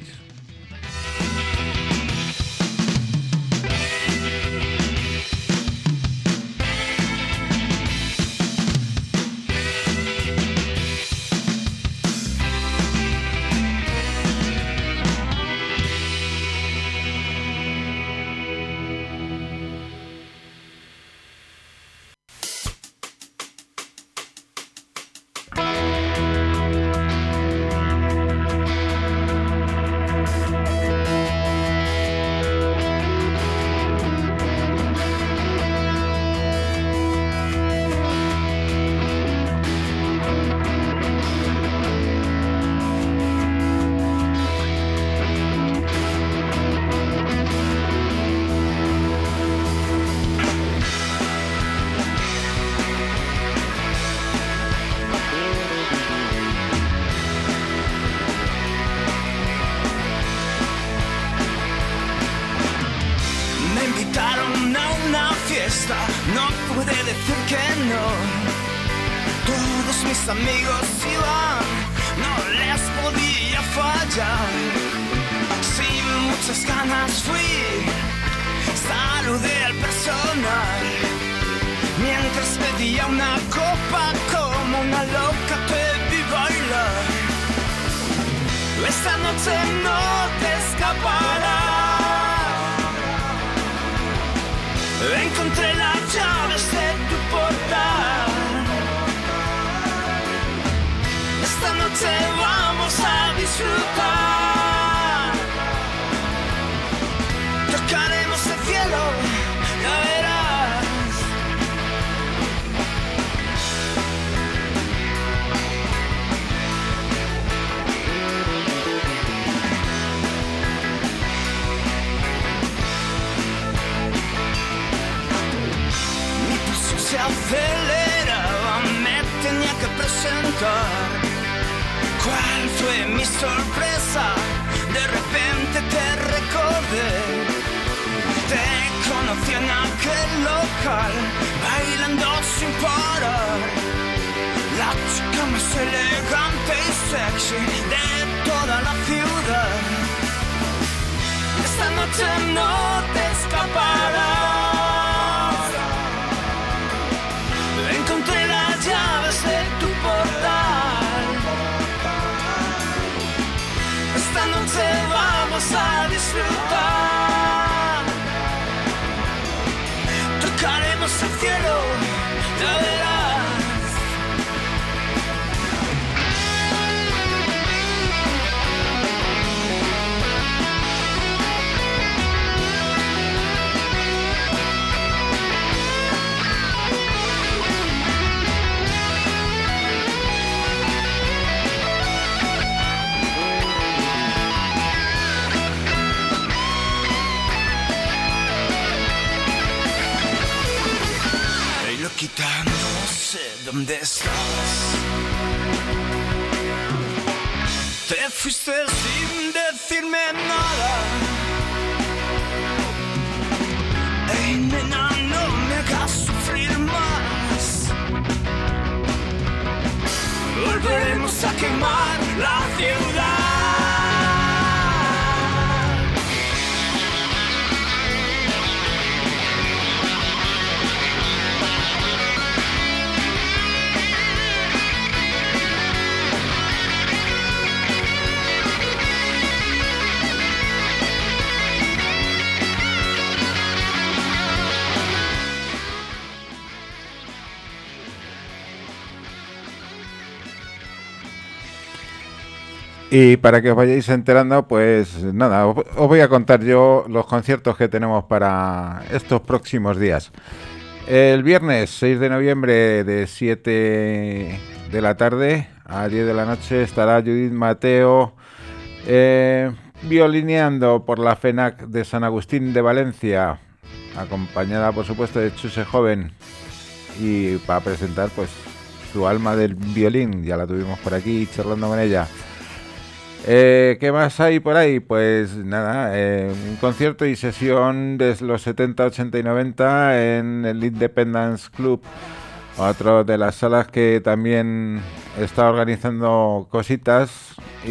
No pude decir que no. Todos mis amigos iban, no les podía fallar. Sin muchas ganas fui, saludé al personal. Mientras pedía una copa, como una loca te vi bailar. Esta noche no te escaparás. Encontré las llaves de tu portal. Esta noche vamos a disfrutar. Tocaremos el cielo, ya verás. Se aceleraba, me tenía que presentar. ¿Cuál fue mi sorpresa? De repente te recordé. Te conocí en aquel local, bailando sin parar. La chica más elegante y sexy de toda la ciudad. Esta noche no te escaparás. Encontré las llaves de tu portal. Esta noche vamos a disfrutar. Tocaremos el cielo, ya verás. No sé dónde estás. Te fuiste sin decirme nada. Ey, nena, no me hagas sufrir más. Volveremos a quemar la ciudad. Y para que os vayáis enterando, pues nada, os voy a contar yo los conciertos que tenemos para estos próximos días. El viernes 6 de noviembre de 7 de la tarde a 10 de la noche estará Judith Mateo violineando por la FENAC de San Agustín de Valencia, acompañada por supuesto de Chuse Joven, y para presentar pues su alma del violín. Ya la tuvimos por aquí charlando con ella. ¿Qué más hay por ahí? Pues nada, un concierto y sesión de los 70, 80 y 90 en el Independence Club, otro de las salas que también está organizando cositas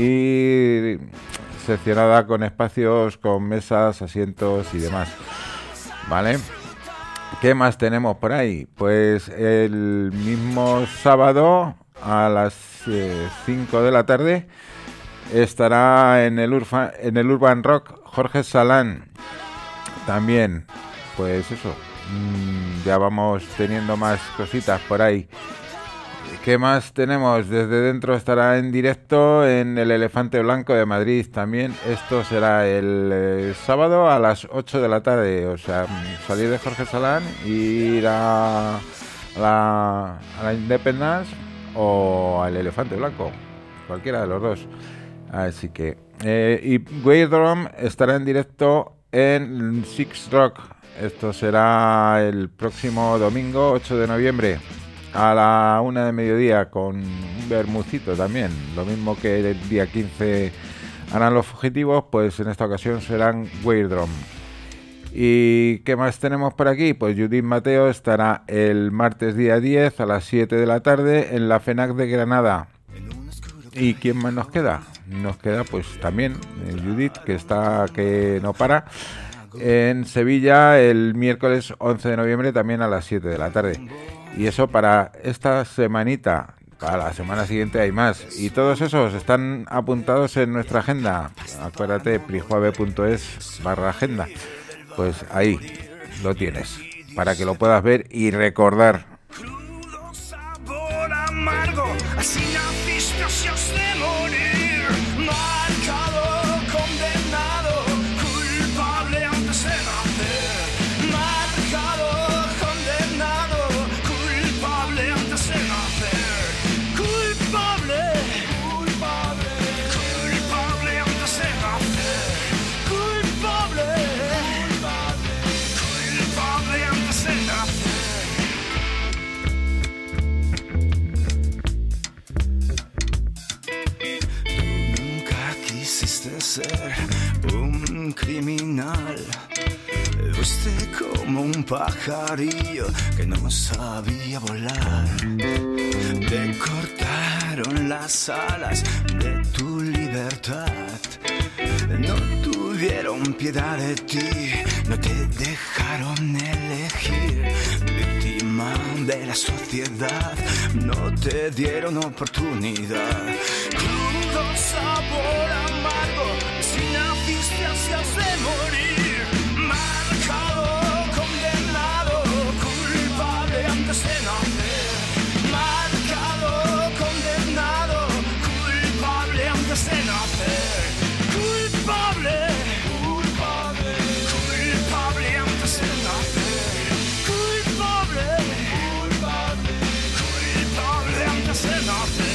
y seccionada con espacios, con mesas, asientos y demás, ¿vale? ¿Qué más tenemos por ahí? Pues el mismo sábado a las 5 de la tarde estará en el Urban Rock Jorge Salán. También, pues eso, ya vamos teniendo más cositas por ahí. ¿Qué más tenemos? Desde dentro estará en directo en el Elefante Blanco de Madrid también. Esto será el sábado a las 8 de la tarde. O sea, salir de Jorge Salán y ir a la Independence o al Elefante Blanco. Cualquiera de los dos. Así que... y Weirdrum estará en directo en Six Rock. Esto será el próximo domingo 8 de noviembre. A la 1 de mediodía con un bermucito también. Lo mismo que el día 15 harán los fugitivos, pues en esta ocasión serán Weirdrum. ¿Y qué más tenemos por aquí? Pues Judith Mateo estará el martes día 10 a las 7 de la tarde en la FENAC de Granada. ¿Y quién más nos queda? Nos queda pues también Judith, que no para, en Sevilla el miércoles 11 de noviembre también a las 7 de la tarde. Y eso para esta semanita. Para la semana siguiente hay más. Y todos esos están apuntados en nuestra agenda. Acuérdate, prijuave.es/agenda. Pues ahí lo tienes, para que lo puedas ver y recordar. Crudo sabor amargo, así naciste ansias de morir. Marcado, condenado, culpable antes de nacer. Marcado, condenado, culpable antes de nacer. Culpable, culpable, culpable antes de nacer. Culpable, culpable antes de nacer. Nunca quisiste ser un criminal. Fuiste como un pajarillo que no sabía volar. Te cortaron las alas de tu libertad. No tuvieron piedad de ti, no te dejaron elegir. Víctima de la sociedad, no te dieron oportunidad. Crudo sabor amargo, si naciste ansias de morir. Marcado, condenado, culpable antes de nacer. Marcado, condenado, culpable antes de nacer. Culpable, culpable, culpable antes de nacer. Culpable, culpable, culpable antes de nacer.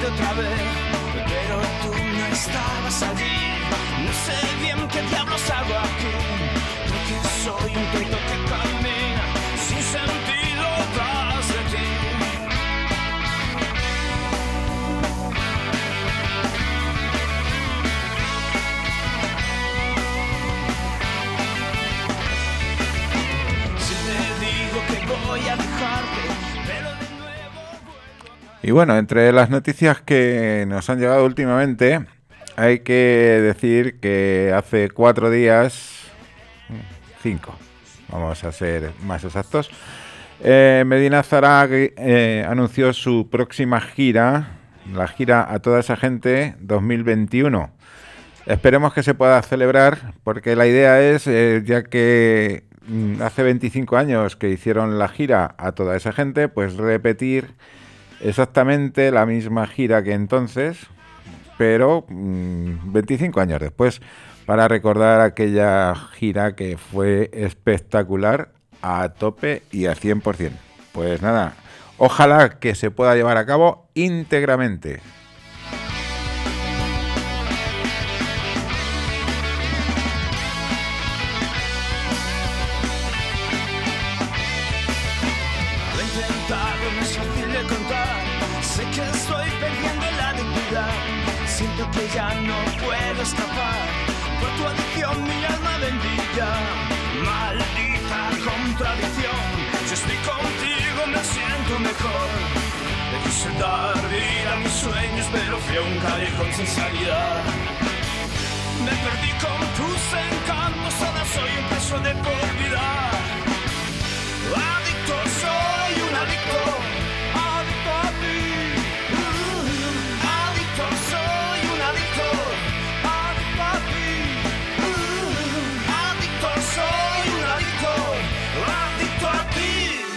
otra vez, pero tú no estabas allí. No sé bien qué diablos hago aquí, porque soy un tonto que camina sin sentido tras de ti. Si te digo que voy a dejarte, pero de nuevo vuelvo. Y bueno, entre las noticias que nos han llegado últimamente, hay que decir que hace 4 días, 5, vamos a ser más exactos, Medina Zarag anunció su próxima gira, la gira A Toda Esa Gente 2021. Esperemos que se pueda celebrar, porque la idea es, ya que hace 25 años que hicieron la gira A Toda Esa Gente, pues repetir exactamente la misma gira que entonces, pero 25 años después, para recordar aquella gira que fue espectacular, a tope y a 100%. Pues nada, ojalá que se pueda llevar a cabo íntegramente. Lo he intentado, no es fácil de contar. Sé que estoy perdiendo la dignidad. Siento que ya no puedo escapar. Por tu adicción mi alma bendita. Maldita contradicción. Si estoy contigo me siento mejor. Le quise dar vida a mis sueños, pero fui a un callejón sin salida. Me perdí con tus encantos, ahora soy un preso de por vida. Adicto, soy un adicto, adicto a ti. Adicto, soy un adicto, adicto a ti. Adicto, soy un adicto, adicto a ti.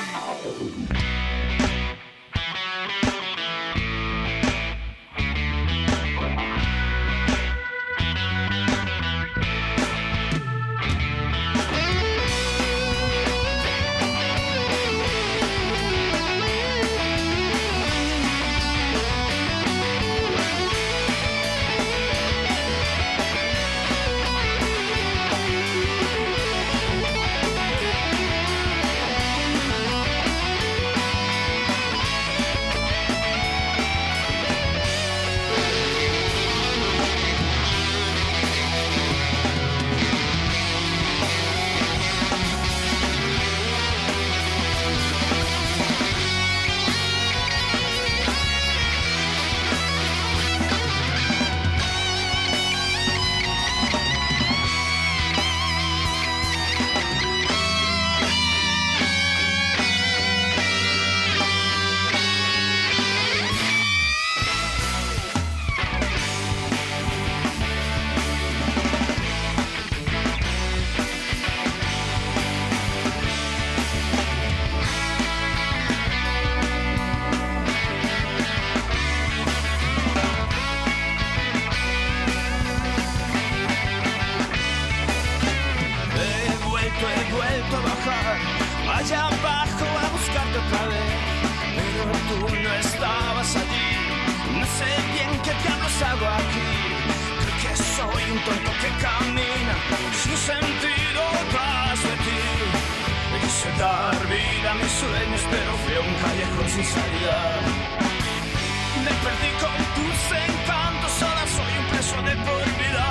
He vuelto a bajar allá abajo a buscarte otra vez, pero tú no estabas allí. No sé bien qué diablos hago aquí. Creo que soy un tonto que camina sin sentido tras de ti. Le quise dar vida a mis sueños, pero fui a un callejón sin salida. Me perdí con tus encantos, ahora soy un preso de por vida.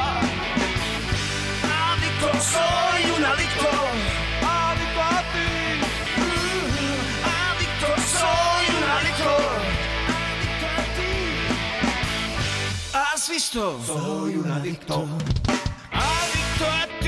Adicto, soy un adicto, adicto a ti. Adicto, soy un adicto, adicto a ti. ¿Has visto? Soy un adicto, adicto a ti.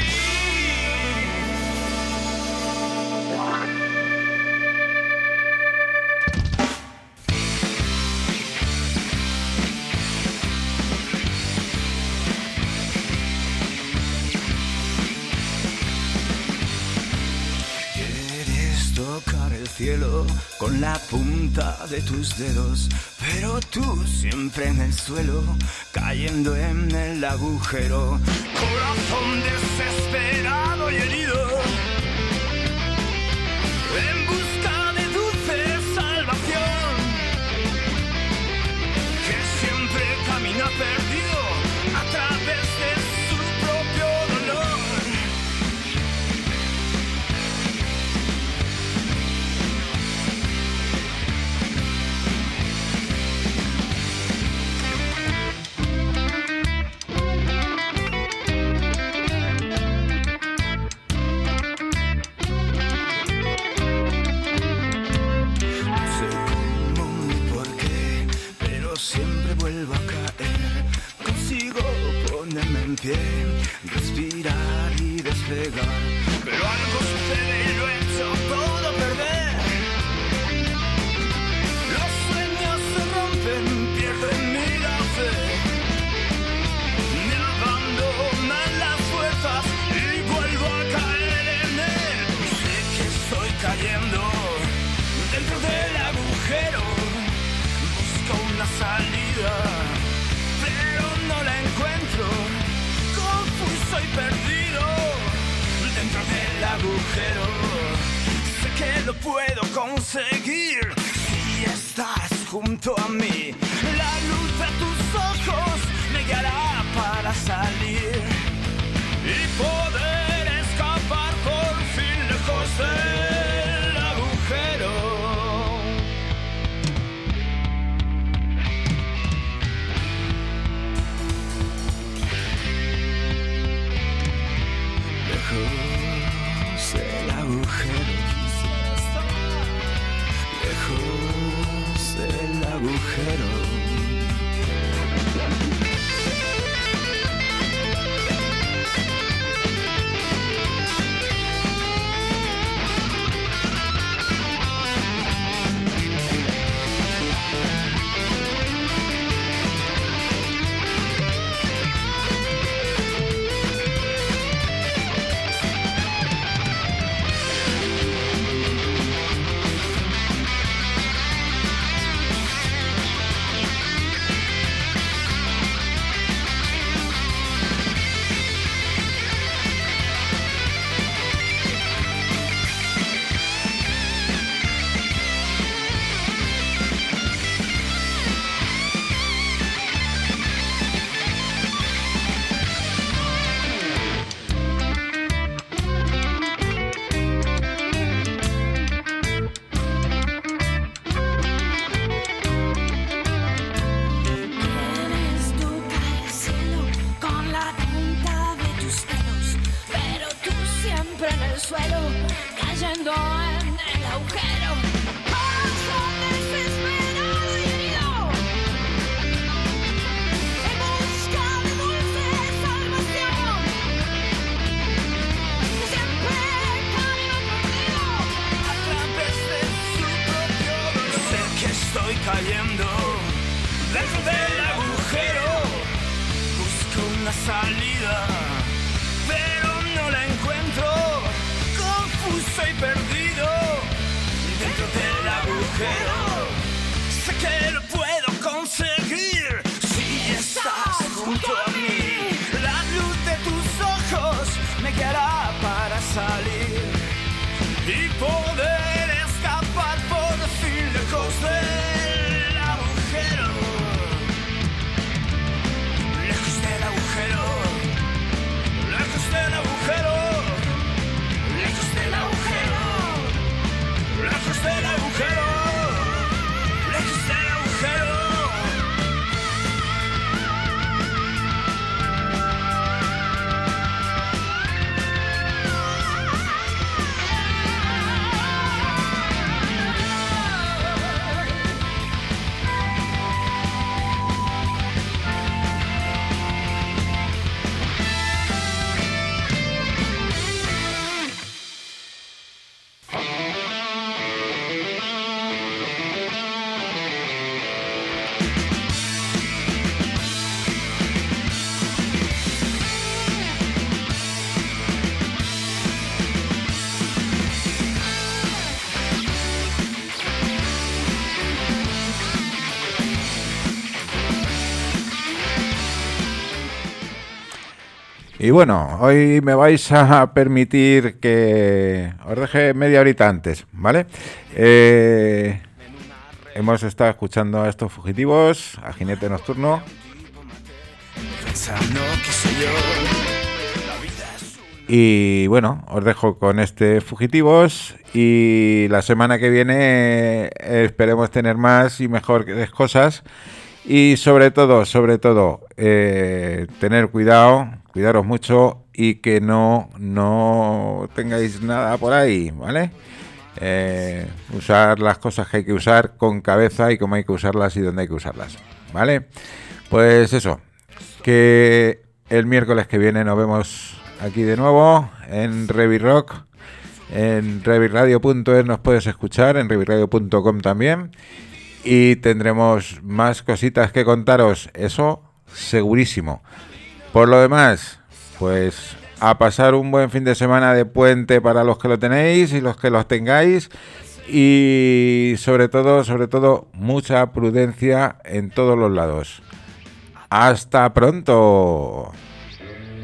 Tocar el cielo con la punta de tus dedos, pero tú siempre en el suelo, cayendo en el agujero. Corazón desesperado y herido, en busca de dulce salvación, que soy perdido dentro del agujero. Sé que lo puedo conseguir si estás junto a mí. La luz de tus ojos me guiará para salir y poder escapar por fin lejos del agujero. Lejos del agujero. Lejos del agujero. Cayendo dentro del agujero, busco una salida, pero no la encuentro, confuso y perdido dentro del agujero. Sé que lo puedo conseguir si estás junto a mí. La luz de tus ojos me guiará para salir y poder escapar por fin lejos de Y bueno, hoy me vais a permitir que os deje media horita antes, ¿vale? Hemos estado escuchando a estos fugitivos, a Jinete Nocturno. Y bueno, os dejo con este Fugitivos y la semana que viene esperemos tener más y mejores cosas. Y sobre todo, tener cuidado, cuidaros mucho y que no tengáis nada por ahí, ¿vale? Usar las cosas que hay que usar con cabeza y cómo hay que usarlas y dónde hay que usarlas, ¿vale? Pues eso, que el miércoles que viene nos vemos aquí de nuevo en Revirrock, en revirradio.es nos puedes escuchar, en revirradio.com también. Y tendremos más cositas que contaros, eso segurísimo. Por lo demás, pues a pasar un buen fin de semana de puente para los que lo tenéis y los que los tengáis. Y sobre todo, mucha prudencia en todos los lados. ¡Hasta pronto!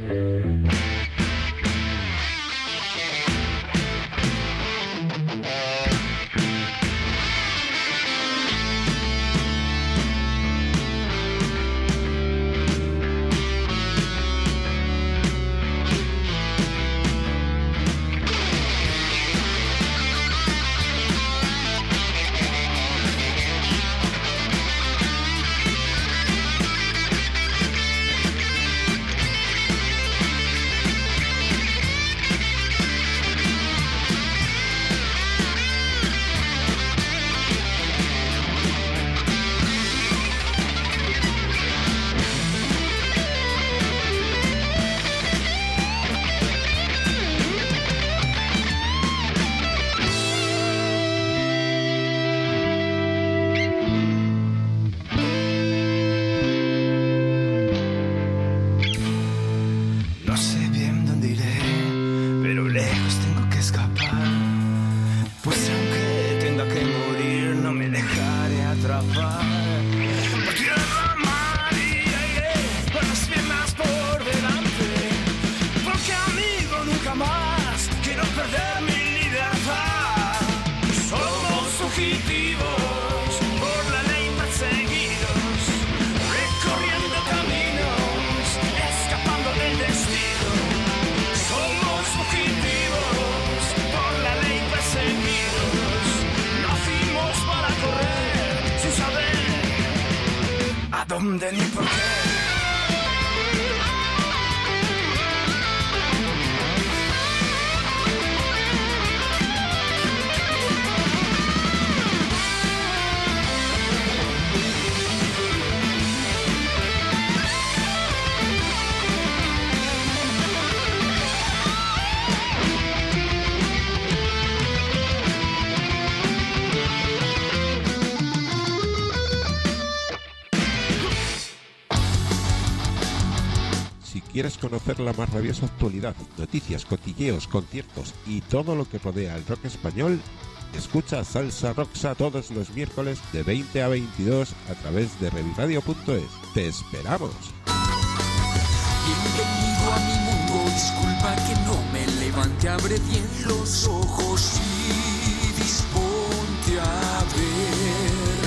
dónde ni por qué. Si quieres conocer la más rabiosa actualidad, noticias, cotilleos, conciertos y todo lo que rodea al rock español, escucha Salsa Roxa todos los miércoles de 20 a 22 a través de revirradio.es. ¡Te esperamos! Bienvenido a mi mundo, disculpa que no me levante, abre bien los ojos y disponte a ver.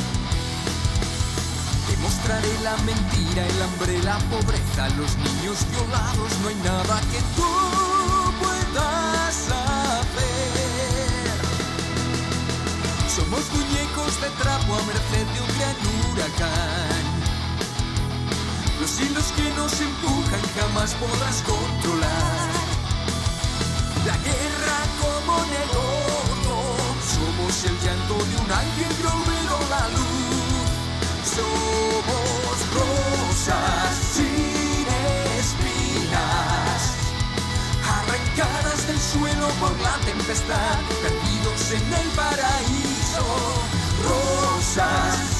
Mostraré la mentira, el hambre, la pobreza, los niños violados. No hay nada que tú puedas hacer. Somos muñecos de trapo a merced de un gran huracán. Los hilos que nos empujan jamás podrás controlar. La guerra como negocio. Somos el llanto de un ángel que olvidó la luz. Somos rosas sin espinas, arrancadas del suelo por la tempestad, perdidos en el paraíso. Rosas